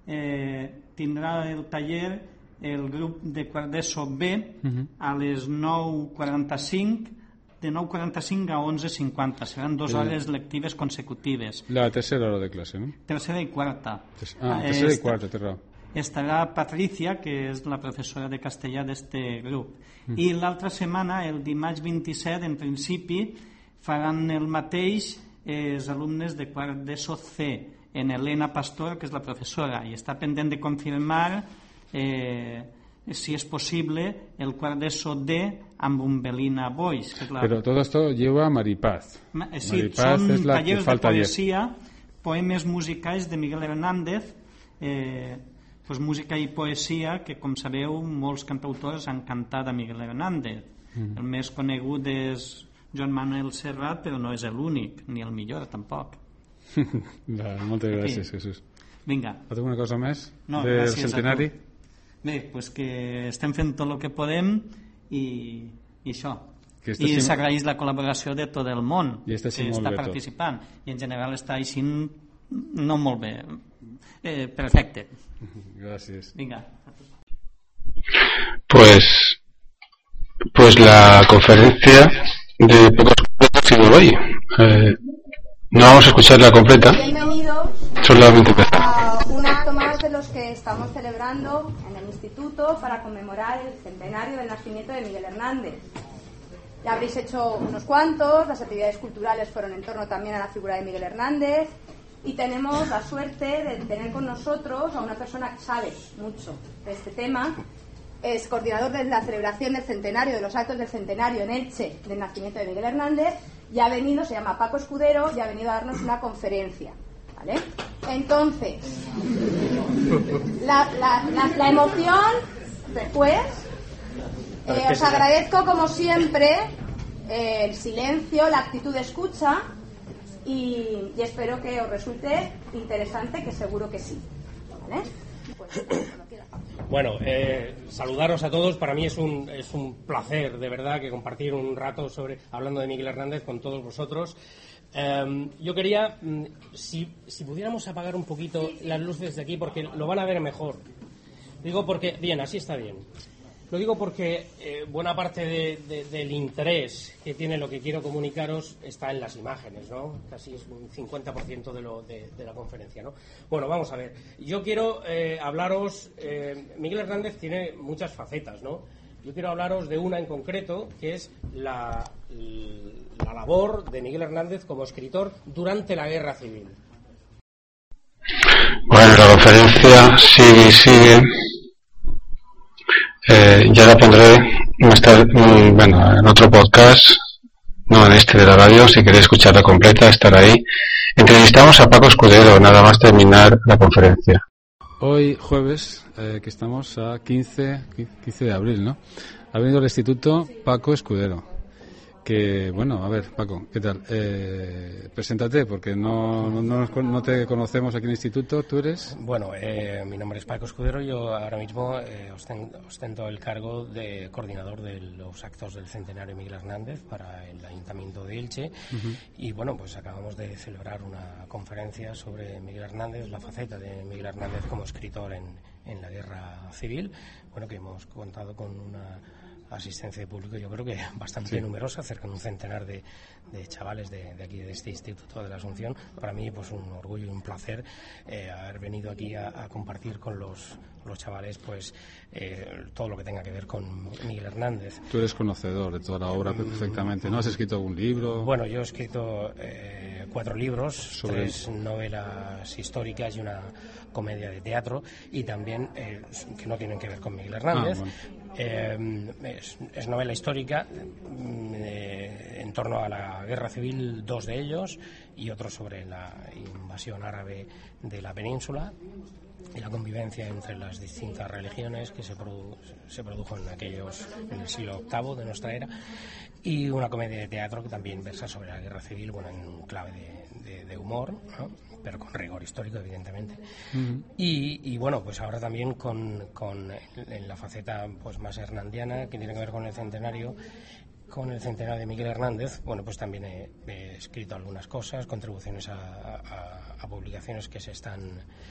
tindrà el taller el grup de quart d'ESO B a les 9:45, de 9:45 a 11:50. Seran 2 hores lectives consecutives. La tercera hora de classe, no? Tercera i quarta. Tercera i quarta, té raó. Estarà Patricia, que és la professora de castellà d'este grup. I l'altra setmana, el dimarts 27, en principi, faran el mateix els alumnes de quart d'ESO C, en Elena Pastor, que és la professora, i està pendent de confirmar si és possible el quart d'ESO D amb Umbelina Boix. Però tot esto lleva Maripaz. Sí, Maripaz són és la que tallers de falta poesia, poemes musicals de Miguel Hernández, pues música i poesia que, com sabeu, molts cantautors han cantat a Miguel Hernández. El més conegut és Joan Manuel Serrat, però no és l'únic, ni el millor tampoc. Moltes gràcies, Jesús. Vinga. Alguna cosa més del centenari? Bé, pues que estem fent tot el que podem i això. I s'agraeix la col·laboració de tot el món que està participant. I en general està així no molt bé. Perfecte. Gracias. Venga. Pues la conferencia de Paco Escudero sigue hoy. No vamos a escucharla completa. Bienvenidos solamente a un acto más de los que estamos celebrando en el Instituto para conmemorar el centenario del nacimiento de Miguel Hernández. Ya habréis hecho unos cuantos, las actividades culturales fueron en torno también a la figura de Miguel Hernández. Y tenemos la suerte de tener con nosotros a una persona que sabe mucho de este tema. Es coordinador de la celebración del centenario, de los actos del centenario en Elche del nacimiento de Miguel Hernández, y ha venido, se llama Paco Escudero, y ha venido a darnos una conferencia, ¿vale? Entonces, la emoción, después, os agradezco como siempre el silencio, la actitud de escucha. Y espero que os resulte interesante, que seguro que sí. ¿Vale? Pues, bueno, saludaros a todos. Para mí es un placer, de verdad, que compartir un rato hablando de Miguel Hernández con todos vosotros. Yo quería, si pudiéramos apagar un poquito las luces de aquí, porque lo van a ver mejor. Digo porque, bien, así está bien. Lo digo porque buena parte del interés que tiene lo que quiero comunicaros está en las imágenes, ¿no? Casi es un 50% de la conferencia, ¿no? Bueno, vamos a ver. Yo quiero hablaros... Miguel Hernández tiene muchas facetas, ¿no? Yo quiero hablaros de una en concreto, que es la labor de Miguel Hernández como escritor durante la Guerra Civil. Bueno, la conferencia sigue. Ya la pondré en otro podcast, no en este de la radio. Si queréis escucharla completa, estará ahí. Entrevistamos a Paco Escudero nada más terminar la conferencia. Hoy jueves, que estamos a 15 de abril, ¿no? Ha venido al instituto Paco Escudero, Que, bueno, a ver, Paco, ¿qué tal? Preséntate, porque no te conocemos aquí en el instituto. ¿Tú eres? Bueno, mi nombre es Paco Escudero. Yo ahora mismo ostento el cargo de coordinador de los actos del centenario Miguel Hernández para el Ayuntamiento de Elche. Y bueno, pues acabamos de celebrar una conferencia sobre Miguel Hernández, la faceta de Miguel Hernández como escritor en la Guerra Civil. Bueno, que hemos contado con una asistencia de público, yo creo que bastante numerosa, cerca de un centenar de chavales de aquí, de este Instituto de la Asunción. Para mí, pues un orgullo y un placer haber venido aquí a compartir con los chavales pues todo lo que tenga que ver con Miguel Hernández. Tú eres conocedor de toda la obra perfectamente, ¿no? ¿Has escrito algún libro? Bueno, yo he escrito 4 libros, 3 novelas históricas y una comedia de teatro, y también que no tienen que ver con Miguel Hernández. Es novela histórica en torno a la Guerra Civil, 2 de ellos, y otro sobre la invasión árabe de la península y la convivencia entre las distintas religiones que se produjo en el siglo VIII de nuestra era, y una comedia de teatro que también versa sobre la Guerra Civil, bueno, en un clave de humor, ¿no? Pero con rigor histórico, evidentemente. Y bueno, pues ahora también en la faceta pues más hernandiana, que tiene que ver con el centenario de Miguel Hernández. Bueno, pues también he escrito algunas cosas, contribuciones a publicaciones que se están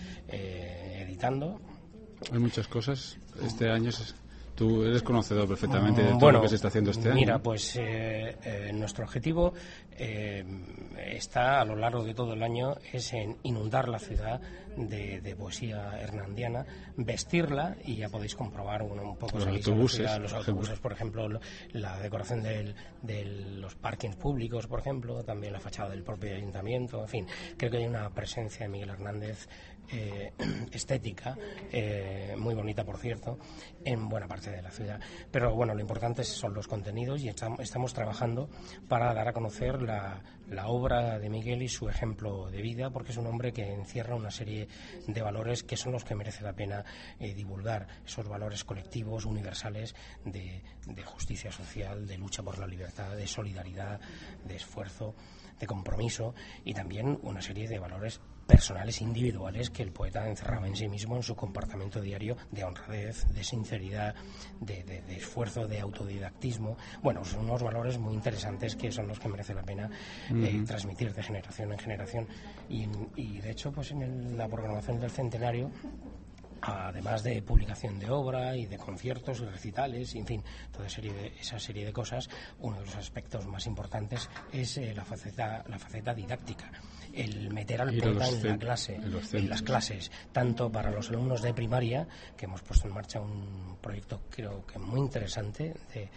editando. Hay muchas cosas. Este año tú eres conocedor perfectamente de todo lo que se está haciendo este año. Mira, pues nuestro objetivo está a lo largo de todo el año es en inundar la ciudad de poesía hernandiana, vestirla, y ya podéis comprobar un poco los autobuses, por ejemplo, la decoración de los parkings públicos, por ejemplo, también la fachada del propio ayuntamiento. En fin, creo que hay una presencia de Miguel Hernández estética muy bonita, por cierto, en buena parte de la ciudad. Pero bueno, lo importante son los contenidos, y estamos trabajando para dar a conocer la obra de Miguel y su ejemplo de vida, porque es un hombre que encierra una serie de valores que son los que merece la pena divulgar, esos valores colectivos, universales, de justicia social, de lucha por la libertad, de solidaridad, de esfuerzo, de compromiso, y también una serie de valores personales, individuales, que el poeta encerraba en sí mismo en su comportamiento diario, de honradez, de sinceridad, de esfuerzo, de autodidactismo. Bueno, son unos valores muy interesantes que son los que merece la pena transmitir de generación en generación. Y de hecho, pues en la programación del centenario, además de publicación de obra y de conciertos y recitales, y en fin, toda esa serie de cosas, uno de los aspectos más importantes es la faceta didáctica, el meter al poeta en las clases, tanto para los alumnos de primaria, que hemos puesto en marcha un proyecto creo que muy interesante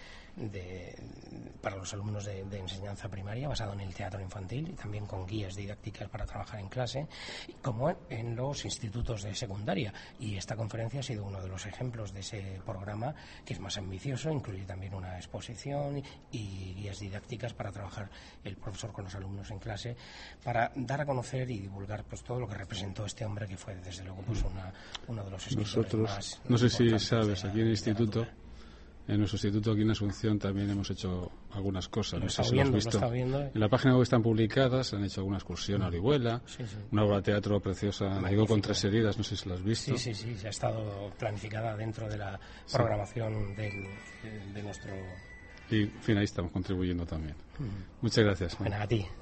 para los alumnos de enseñanza primaria, basado en el teatro infantil, y también con guías didácticas para trabajar en clase, como en los institutos de secundaria. Y esta conferencia ha sido uno de los ejemplos de ese programa, que es más ambicioso, incluye también una exposición y guías didácticas para trabajar el profesor con los alumnos en clase, para dar a conocer y divulgar pues todo lo que representó este hombre, que fue desde luego pues uno de los escritores más no sé si sabes, aquí en el instituto, en nuestro instituto aquí en Asunción, también hemos hecho algunas cosas. Lo he visto. En la página web están publicadas, han hecho alguna excursión a Orihuela, una obra de teatro preciosa, Naigó con 3 heridas, no sé si la has visto. Sí, ha estado planificada dentro de la programación de nuestro... Y, en fin, ahí estamos contribuyendo también. Muchas gracias. Bueno, a ti.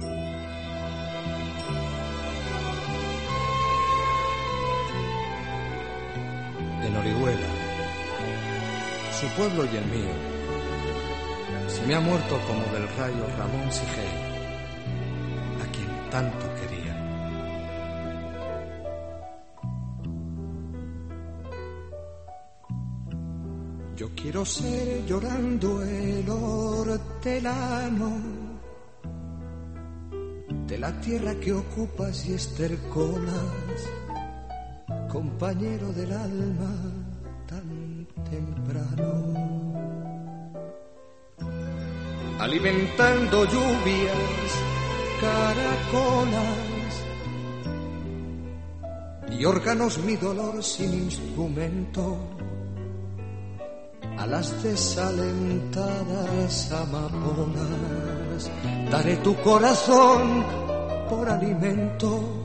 En Orihuela, su pueblo y el mío, se me ha muerto como del rayo Ramón Sigel, a quien tanto quería. Yo quiero ser llorando el hortelano de la tierra que ocupas y estercolas, compañero del alma tan temprano, alimentando lluvias, caracolas y órganos mi dolor sin instrumento, a las desalentadas amapolas. Daré tu corazón por alimento.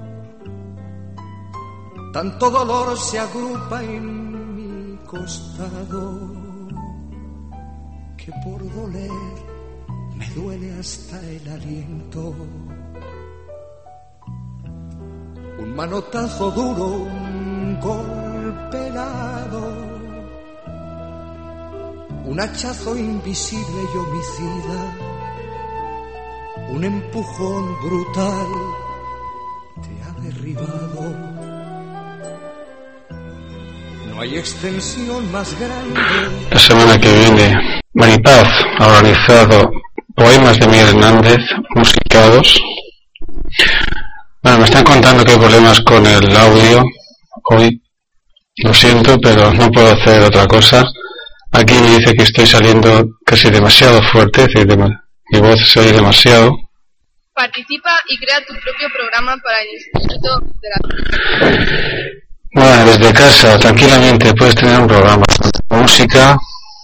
Tanto dolor se agrupa en mi costado que por doler me duele hasta el aliento. Un manotazo duro, un golpe helado, un hachazo invisible y homicida, un empujón brutal te ha derribado. No hay extensión más grande. La semana que viene, Maripaz ha organizado poemas de Miguel Hernández musicados. Bueno, me están contando que hay problemas con el audio hoy. Lo siento, pero no puedo hacer otra cosa. Aquí me dice que estoy saliendo casi demasiado fuerte, es decir, mi voz se oye demasiado. Participa y crea tu propio programa para el Instituto de la... Bueno, desde casa, tranquilamente, puedes tener un programa de música.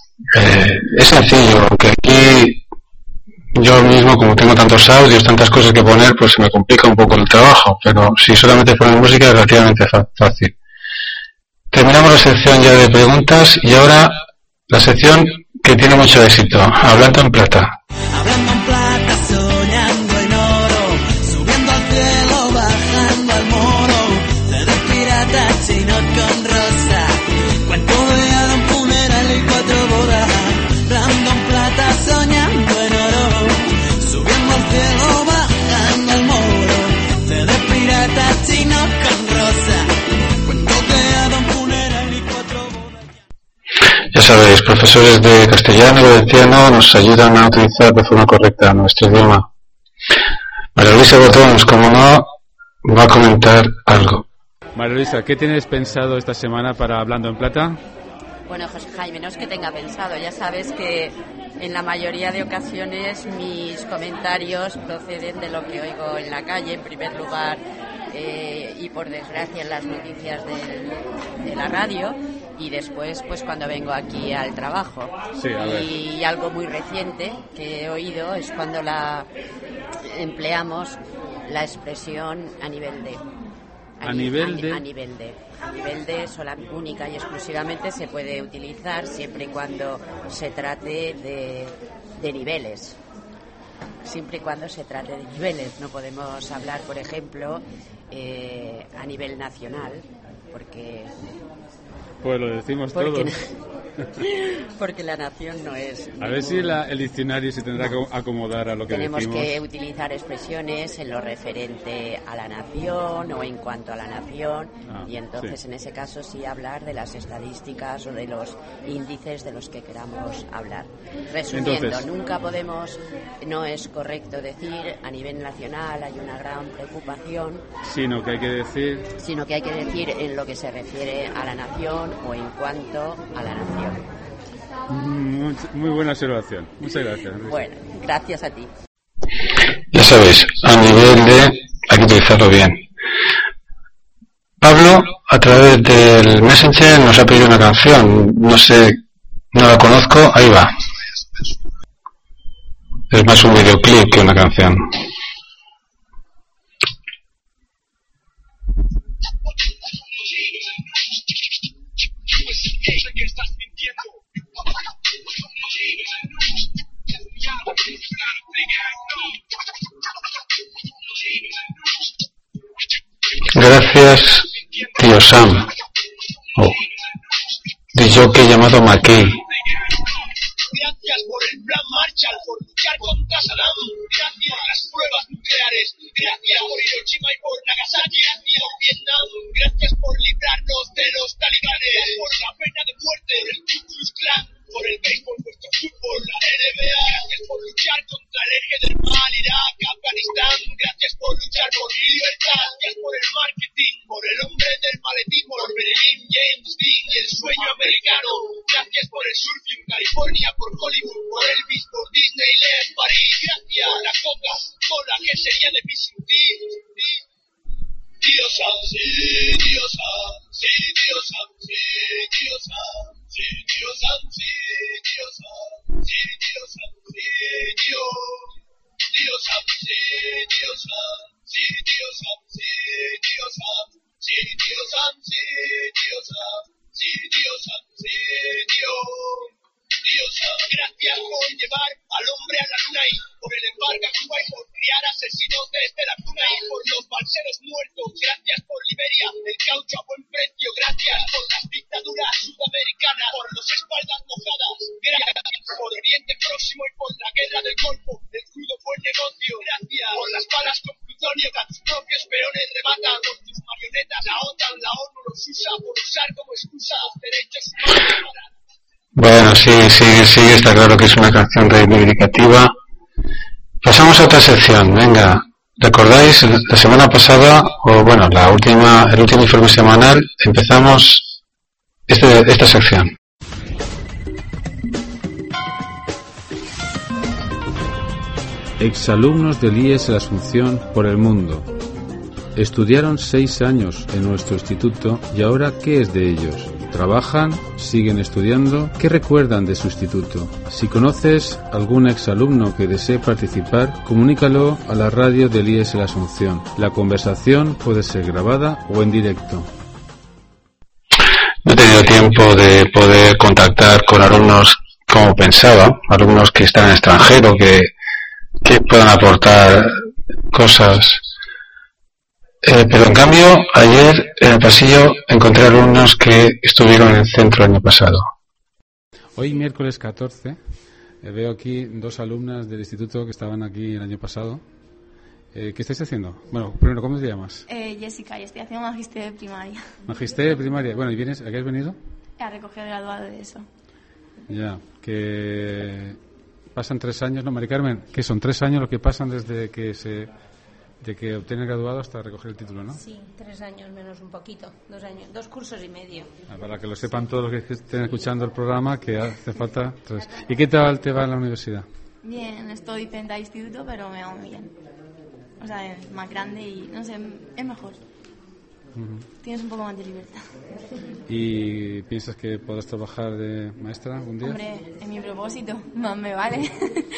Es sencillo, aunque aquí yo mismo, como tengo tantos audios, tantas cosas que poner, pues se me complica un poco el trabajo, pero si solamente poner música es relativamente fácil. Terminamos la sección ya de preguntas y ahora la sección que tiene mucho éxito, Hablando en Plata. Hablando en plata, soñando en oro, subiendo al cielo, bajando al moro, de pirata chino con rosa, cuento de Adam, funeral y 4 bodas. Hablando en plata, soñando en oro, subiendo al cielo, bajando al moro, de pirata chino con rosa, cuento de Adam, funeral y 4 bodas. Ya sabéis, profesores de castellano y valenciano nos ayudan a utilizar de forma correcta nuestro idioma. María Luisa Botons, como no, va a comentar algo. María Luisa, ¿qué tienes pensado esta semana para Hablando en Plata? Bueno, José Jaime, no es que tenga pensado, ya sabes que en la mayoría de ocasiones mis comentarios proceden de lo que oigo en la calle, en primer lugar, y por desgracia en las noticias de la radio, y después pues cuando vengo aquí al trabajo. Sí, a ver. Y algo muy reciente que he oído es cuando empleamos la expresión a nivel de. A nivel de sola, única y exclusivamente se puede utilizar siempre y cuando se trate de niveles. Siempre y cuando se trate de niveles. No podemos hablar, por ejemplo, a nivel nacional, porque... Pues lo decimos todos. Porque la nación no es... A ver si el diccionario se tendrá que acomodar a lo que tenemos decimos. Tenemos que utilizar expresiones en lo referente a la nación o en cuanto a la nación, y entonces sí, en ese caso sí hablar de las estadísticas o de los índices de los que queramos hablar. Resumiendo, entonces, nunca podemos, no es correcto decir a nivel nacional hay una gran preocupación, sino que hay que decir en lo que se refiere a la nación o en cuanto a la nación. Muy buena observación. Muchas gracias. Bueno, gracias a ti. Ya sabéis, a nivel de... hay que utilizarlo bien. Pablo, a través del Messenger, nos ha pedido una canción. No sé, no la conozco. Ahí va. Es más un videoclip que una canción. Gracias, tío Sam. DJ llamado McKay. Gracias por el plan Marshall, por luchar contra Saddam. Gracias por las pruebas nucleares. Gracias por Hiroshima y por Nagasaki. Gracias por Vietnam. Gracias por librarnos de los talibanes. Por la pena de muerte del Ku Klux Klan. Por el béisbol, vuestro fútbol, la NBA. Gracias por luchar contra el eje del mal, Irak, Afganistán. Gracias por luchar por libertad. Gracias por el marketing, por el hombre del maletín, por Berlín, James Dean y el sueño americano. Gracias por el surfing, California, por Hollywood, por Elvis, por Disneyland, París. Gracias a la Coca-Cola, que sería de mí sin ti. Tío Sam, sí, tío Sam, sí, tío Sam, sí, tío Sam, sí, tío Sam, sí. paseros muertos. Gracias por Liberia, el caucho a buen precio. Gracias por las dictaduras sudamericanas, por los espaldas mojadas. Gracias por Oriente Próximo y por la guerra del Golfo, el crudo buen negocio. Gracias por las balas con plutonio que a tus propios peones rematan con tus marionetas. La OTAN, la ONU los usa por usar como excusa los derechos humanos. Bueno, sigue, está claro que es una canción reivindicativa. Pasamos a otra sección, venga. ¿Recordáis? La semana pasada, o bueno, el último informe semanal, empezamos esta sección. Exalumnos del IES La Asunción por el mundo. Estudiaron 6 años en nuestro instituto y ahora, ¿qué es de ellos? ¿Trabajan? ¿Siguen estudiando? ¿Qué recuerdan de su instituto? Si conoces algún exalumno que desee participar, comunícalo a la radio del IES La Asunción. La conversación puede ser grabada o en directo. No he tenido tiempo de poder contactar con alumnos como pensaba, alumnos que están en el extranjero, que puedan aportar cosas. Pero en cambio, ayer en el pasillo encontré alumnos que estuvieron en el centro el año pasado. Hoy, miércoles 14, veo aquí 2 alumnas del instituto que estaban aquí el año pasado. ¿Qué estáis haciendo? Bueno, primero, ¿cómo te llamas? Jessica, y estoy haciendo magisterio de primaria. Magisterio de primaria. Bueno, ¿y vienes? ¿A qué has venido? A recoger graduado de eso. Ya, que pasan 3 años, ¿no, Mari Carmen? Que son 3 años lo que pasan desde que obtiene el graduado hasta recoger el título, ¿no? Sí, 3 años menos un poquito, 2 años, 2 cursos y medio. Para que lo sepan todos los que estén escuchando el programa, que hace falta 3. ¿Y qué tal te va en la universidad? Bien, estoy en el instituto, pero me va muy bien. O sea, es más grande y, no sé, es mejor. Tienes un poco más de libertad. ¿Y piensas que podrás trabajar de maestra algún día? Hombre, es mi propósito, más me vale.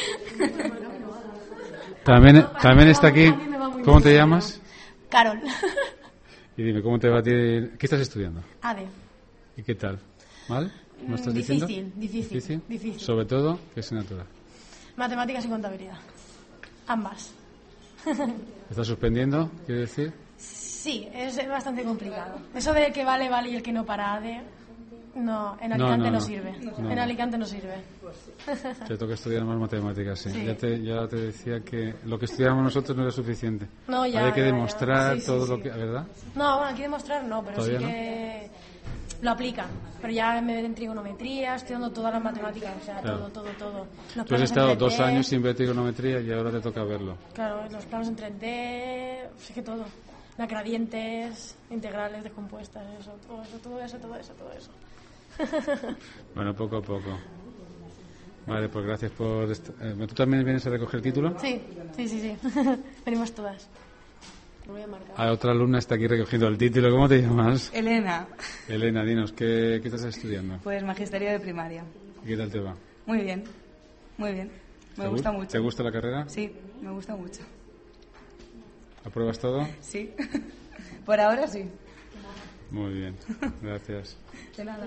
También está aquí. ¿Cómo te llamas? Carol. Y dime, ¿cómo te va a ti? ¿Qué estás estudiando? ADE. ¿Y qué tal? ¿Mal? ¿No estás diciendo? Difícil. Difícil. Sobre todo, ¿qué asignatura? Matemáticas y contabilidad. Ambas. ¿Estás suspendiendo, quiere decir? Sí, es bastante complicado. Eso de que vale y el que no para ADE, no, en Alicante no sirve. No. En Alicante no sirve. Te toca estudiar más matemáticas, sí. Sí. Ya te decía que lo que estudiamos nosotros no era suficiente. No, ya. Había que demostrar Sí, todo sí. lo que... ¿Verdad? No, bueno, aquí demostrar no, pero sí ¿Todavía que lo aplican. Pero ya me ven en trigonometría, estoy todas las matemáticas, o sea, Claro. todo. Tú Los has planos estado en 3D, 2 años sin ver trigonometría y ahora te toca verlo. Claro, los planos en 3D, sí que todo. Las gradientes, integrales, descompuestas, todo eso. Bueno, poco a poco. Vale, pues gracias por... ¿Tú también vienes a recoger el título? Sí. Venimos todas. Lo voy a marcar. Otra alumna está aquí recogiendo el título. ¿Cómo te llamas? Elena. Elena, dinos, ¿qué estás estudiando? Pues magisterio de primaria. ¿Y qué tal te va? Muy bien. Me gusta mucho. ¿Te gusta la carrera? Sí, me gusta mucho. ¿Apruebas todo? Sí. Por ahora sí. Muy bien, gracias. De nada.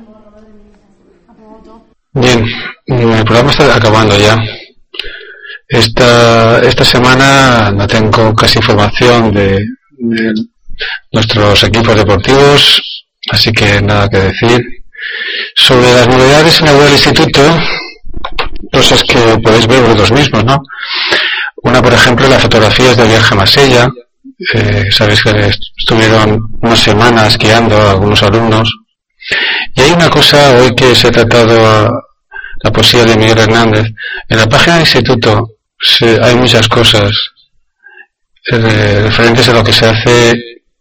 Bien, el programa está acabando ya. Esta semana no tengo casi información de nuestros equipos deportivos, así que nada que decir. Sobre las novedades en el web del instituto, cosas que podéis ver vosotros mismos, ¿no? Una, por ejemplo, las fotografías del viaje a Marsella. Sabéis que estuvieron unas semanas guiando a algunos alumnos. Y hay una cosa hoy que se ha tratado la poesía de Miguel Hernández. En la página del instituto hay muchas cosas referentes a lo que se hace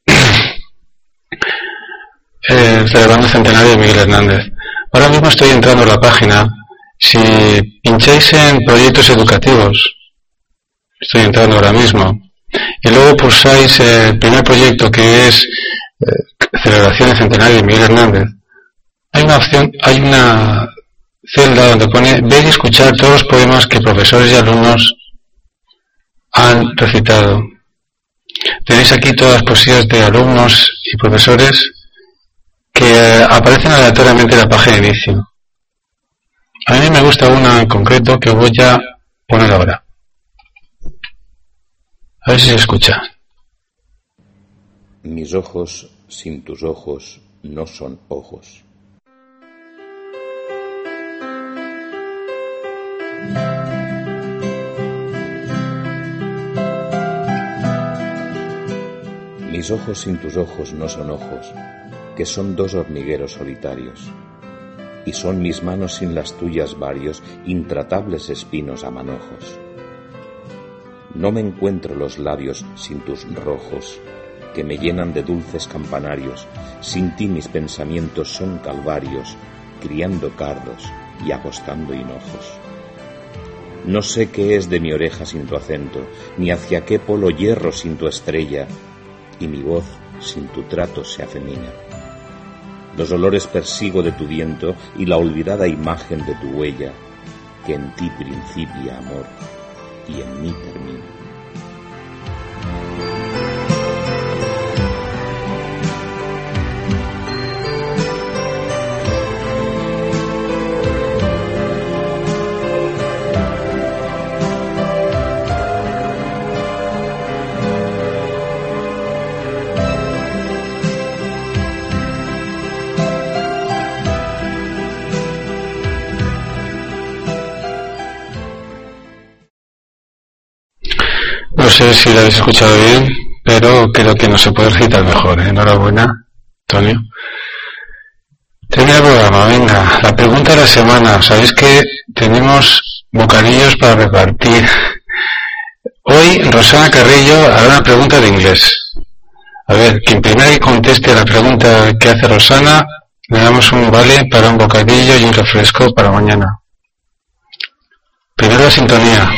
celebrando el centenario de Miguel Hernández. Ahora mismo estoy entrando a la página. Si pincháis en proyectos educativos, estoy entrando ahora mismo, y luego pulsáis el primer proyecto, que es celebración del centenario de Miguel Hernández, hay una opción, hay una celda donde pone ver y escuchar todos los poemas que profesores y alumnos han recitado. Tenéis aquí todas las poesías de alumnos y profesores que aparecen aleatoriamente en la página de inicio. A mí me gusta una en concreto que voy a poner ahora. A ver si se escucha. Mis ojos sin tus ojos no son ojos. Mis ojos sin tus ojos no son ojos, que son dos hormigueros solitarios. Y son mis manos sin las tuyas varios, intratables espinos a manojos. No me encuentro los labios sin tus rojos, que me llenan de dulces campanarios. Sin ti mis pensamientos son calvarios, criando cardos y apostando hinojos. No sé qué es de mi oreja sin tu acento, ni hacia qué polo hierro sin tu estrella, y mi voz sin tu trato se afemina. Los olores persigo de tu viento y la olvidada imagen de tu huella, que en ti principia amor y en mí termina. No sé si lo habéis escuchado bien, pero creo que no se puede recitar mejor, ¿eh? Enhorabuena, Antonio. Termina el programa, venga. La pregunta de la semana. Sabéis que tenemos bocadillos para repartir. Hoy Rosana Carrillo hará una pregunta de inglés. A ver, quien primero que conteste la pregunta que hace Rosana, le damos un vale para un bocadillo y un refresco para mañana. Primero la sintonía.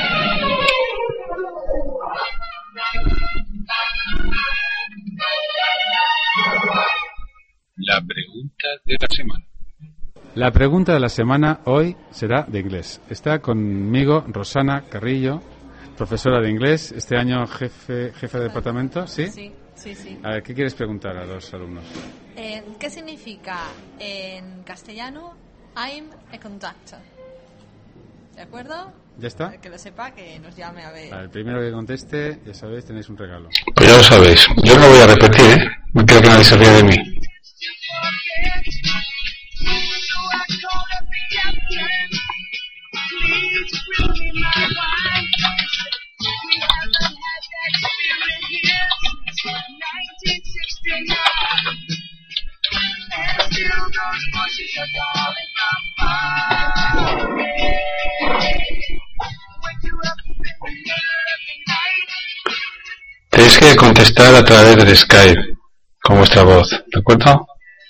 La pregunta de la semana. La pregunta de la semana hoy será de inglés. Está conmigo Rosana Carrillo, profesora de inglés, este año jefe de departamento, ¿sí? Sí. A ver, ¿qué quieres preguntar a los alumnos? ¿Qué significa en castellano I'm a conductor? ¿De acuerdo? ¿Ya está? Que lo sepa, que nos llame a ver. Vale, el primero que conteste, ya sabéis, tenéis un regalo. Pues ya lo sabéis. Yo no lo voy a repetir, ¿eh? No quiero que nadie se ría de mí. Tenéis que contestar a través del Skype con vuestra voz, ¿de acuerdo?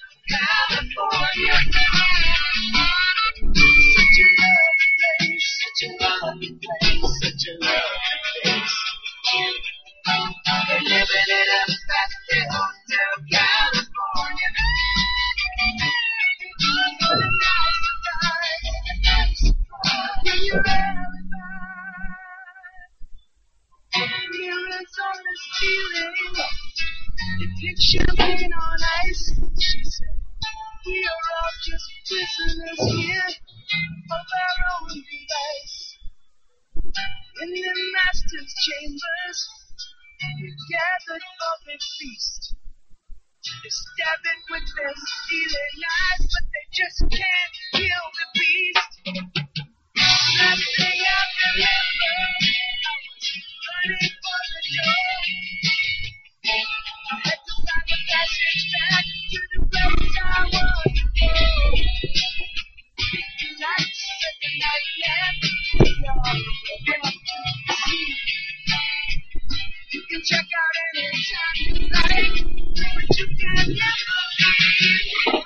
Champagne on ice, she said. We are all just prisoners here of our own device. In the master's chambers, we gathered for the feast. They stab it with their stealing knives, but they just can't kill the beast. Last thing I remember, I was running for the door. I had to find the passage back to the place I want to go. Tonight, at the night lamp, we are welcome to see. You can check out anytime you like, but you can never leave.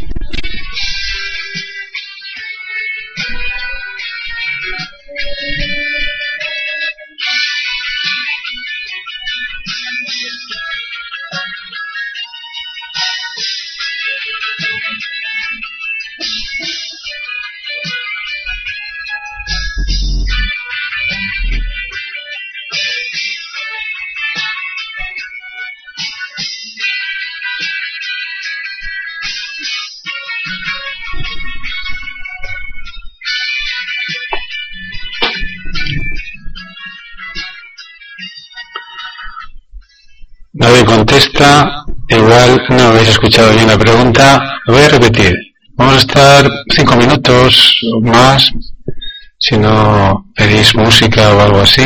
Nadie contesta, igual no habéis escuchado bien la pregunta. Lo voy a repetir. Vamos a estar 5 minutos o más, si no pedís música o algo así.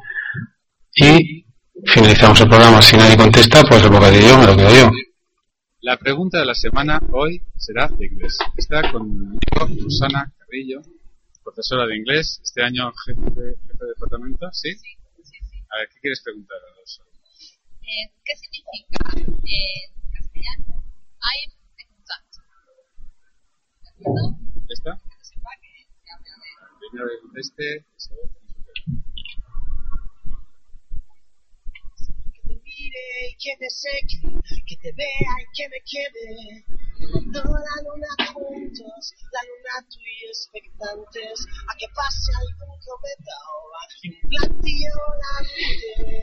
Y finalizamos el programa. Si nadie contesta, pues el bocadillo me lo quedo yo. La pregunta de la semana hoy será de inglés. Está conmigo Susana Carrillo, profesora de inglés, este año jefe de departamento, ¿sí? A ver, ¿qué quieres preguntar a los alumnos? ¿Qué significa en castellano I'm de contacto? ¿De acuerdo? ¿Esta? Que sepa que se habla de... Primero que conteste, Que te mire y que me seque, que te vea y que me quede. Toda la luna juntos, la luna tú y expectantes, a que pase algún cometa o baje un platillo volante.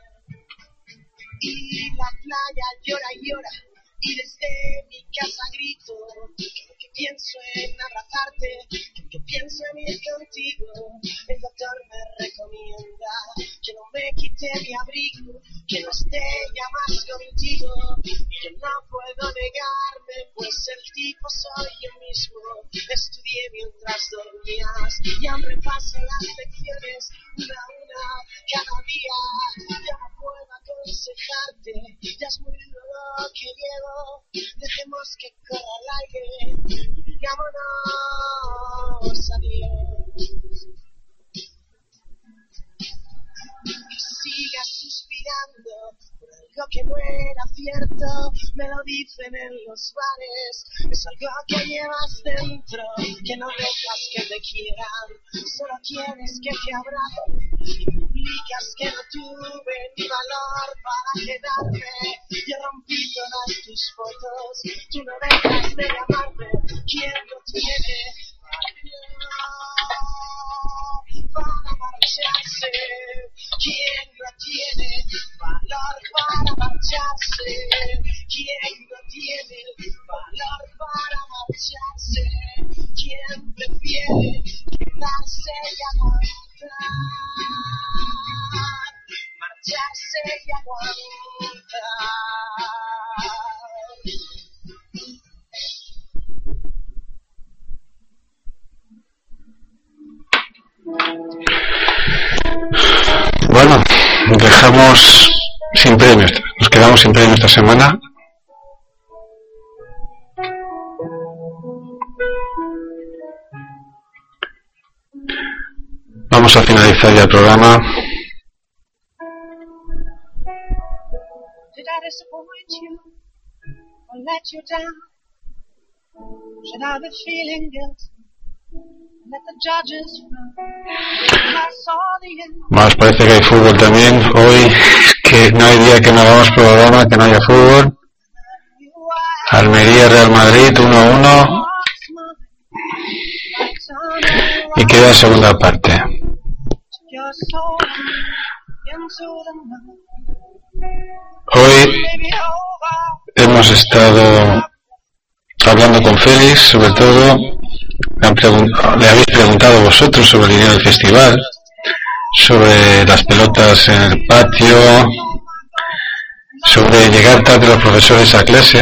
Y la playa llora y llora, y desde mi casa grito, que pienso en abrazarte, que pienso en ir contigo. El doctor me recomienda que no me quite mi abrigo, que no esté ya más contigo. Y yo no puedo negarme, pues el tipo soy yo mismo. Estudié mientras dormías y aún repaso las lecciones una a una cada día. Ya no puedo aconsejarte, ya es muy duro lo que llevo. Dejemos que corra el aire, digámonos adiós. Que sigas suspirando por algo que no era cierto, me lo dicen en los bares. Es algo que llevas dentro, que no dejas que te quieran, solo quieres que te abracen. Publicas que no tuve ni valor para quedarme. Yo rompí todas tus fotos, tú no dejas de llamarme. ¿Quién no tiene valor para marcharse? ¿Quién no tiene valor para marcharse? ¿Quién no tiene valor para marcharse? ¿Quién prefiere quedarse y aguantar? Marcharse y aguantar. Bueno, dejamos sin premios, nos quedamos sin premios esta semana. Vamos a finalizar ya el programa. Did I disappoint you or let you down? Should I be feeling guilty? Let the judges frown. I saw the end. Más parece que hay fútbol también hoy, que no hay día que no hagamos programa que no haya fútbol. Almería Real Madrid 1-1 y queda segunda parte. Hoy hemos estado hablando con Félix, sobre todo le habéis preguntado vosotros sobre el dinero del festival, sobre las pelotas en el patio, sobre llegar tarde los profesores a clase.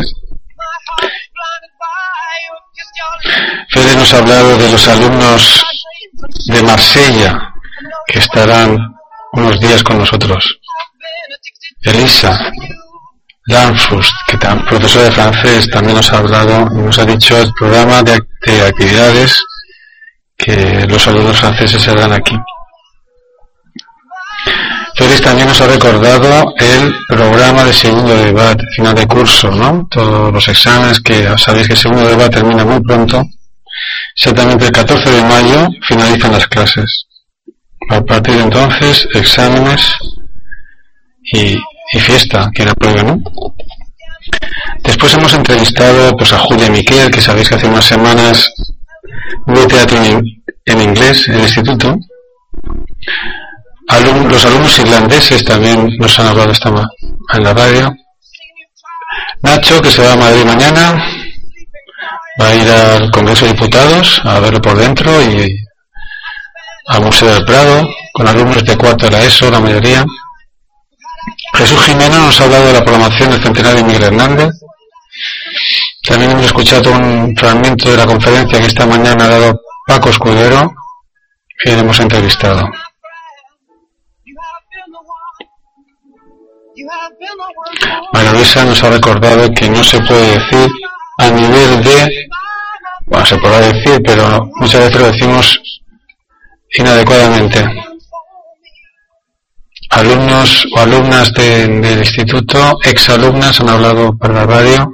Félix nos ha hablado de los alumnos de Marsella que estarán unos días con nosotros. Elisa Lanfust, que profesora de francés, también nos ha hablado, nos ha dicho el programa de actividades que los alumnos franceses harán aquí. Félix también nos ha recordado el programa de segundo debate, final de curso, ¿no? Todos los exámenes, que ya sabéis que el segundo debate termina muy pronto. Exactamente el 14 de mayo finalizan las clases. A partir de entonces, exámenes y fiesta, quien apruebe, ¿no? Después hemos entrevistado pues a Julia Miquel, que sabéis que hace unas semanas de teatro en inglés en el instituto. Los alumnos irlandeses también nos han hablado en la radio. Nacho, que se va a Madrid mañana, va a ir al Congreso de Diputados a verlo por dentro y al Museo del Prado, con alumnos de cuarto de la ESO, la mayoría. Jesús Jimeno nos ha hablado de la programación del centenario de Miguel Hernández. También hemos escuchado un fragmento de la conferencia que esta mañana ha dado Paco Escudero, que le hemos entrevistado. María Luisa nos ha recordado que no se puede decir a nivel de... Bueno, se podrá decir, pero muchas veces lo decimos inadecuadamente. Alumnos o alumnas del instituto, exalumnas, han hablado por la radio.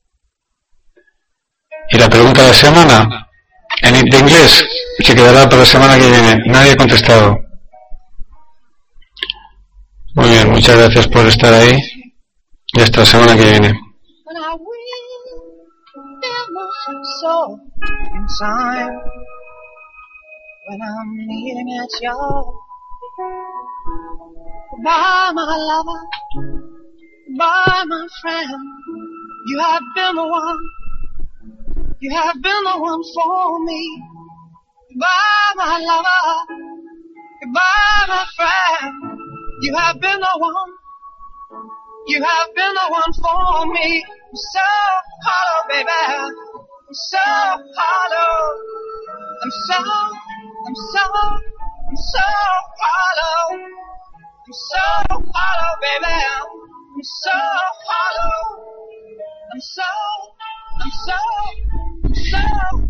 Y la pregunta de la semana, de inglés, se quedará para la semana que viene. Nadie ha contestado. Muy bien, muchas gracias por estar ahí. Y hasta la semana que viene. Goodbye, my lover. Goodbye, my friend. You have been the one. You have been the one for me. Goodbye, my lover. Goodbye, my friend. You have been the one. You have been the one for me. I'm so hollow, baby. I'm so hollow. I'm so hollow. I'm so hollow, baby. I'm so hollow. I'm so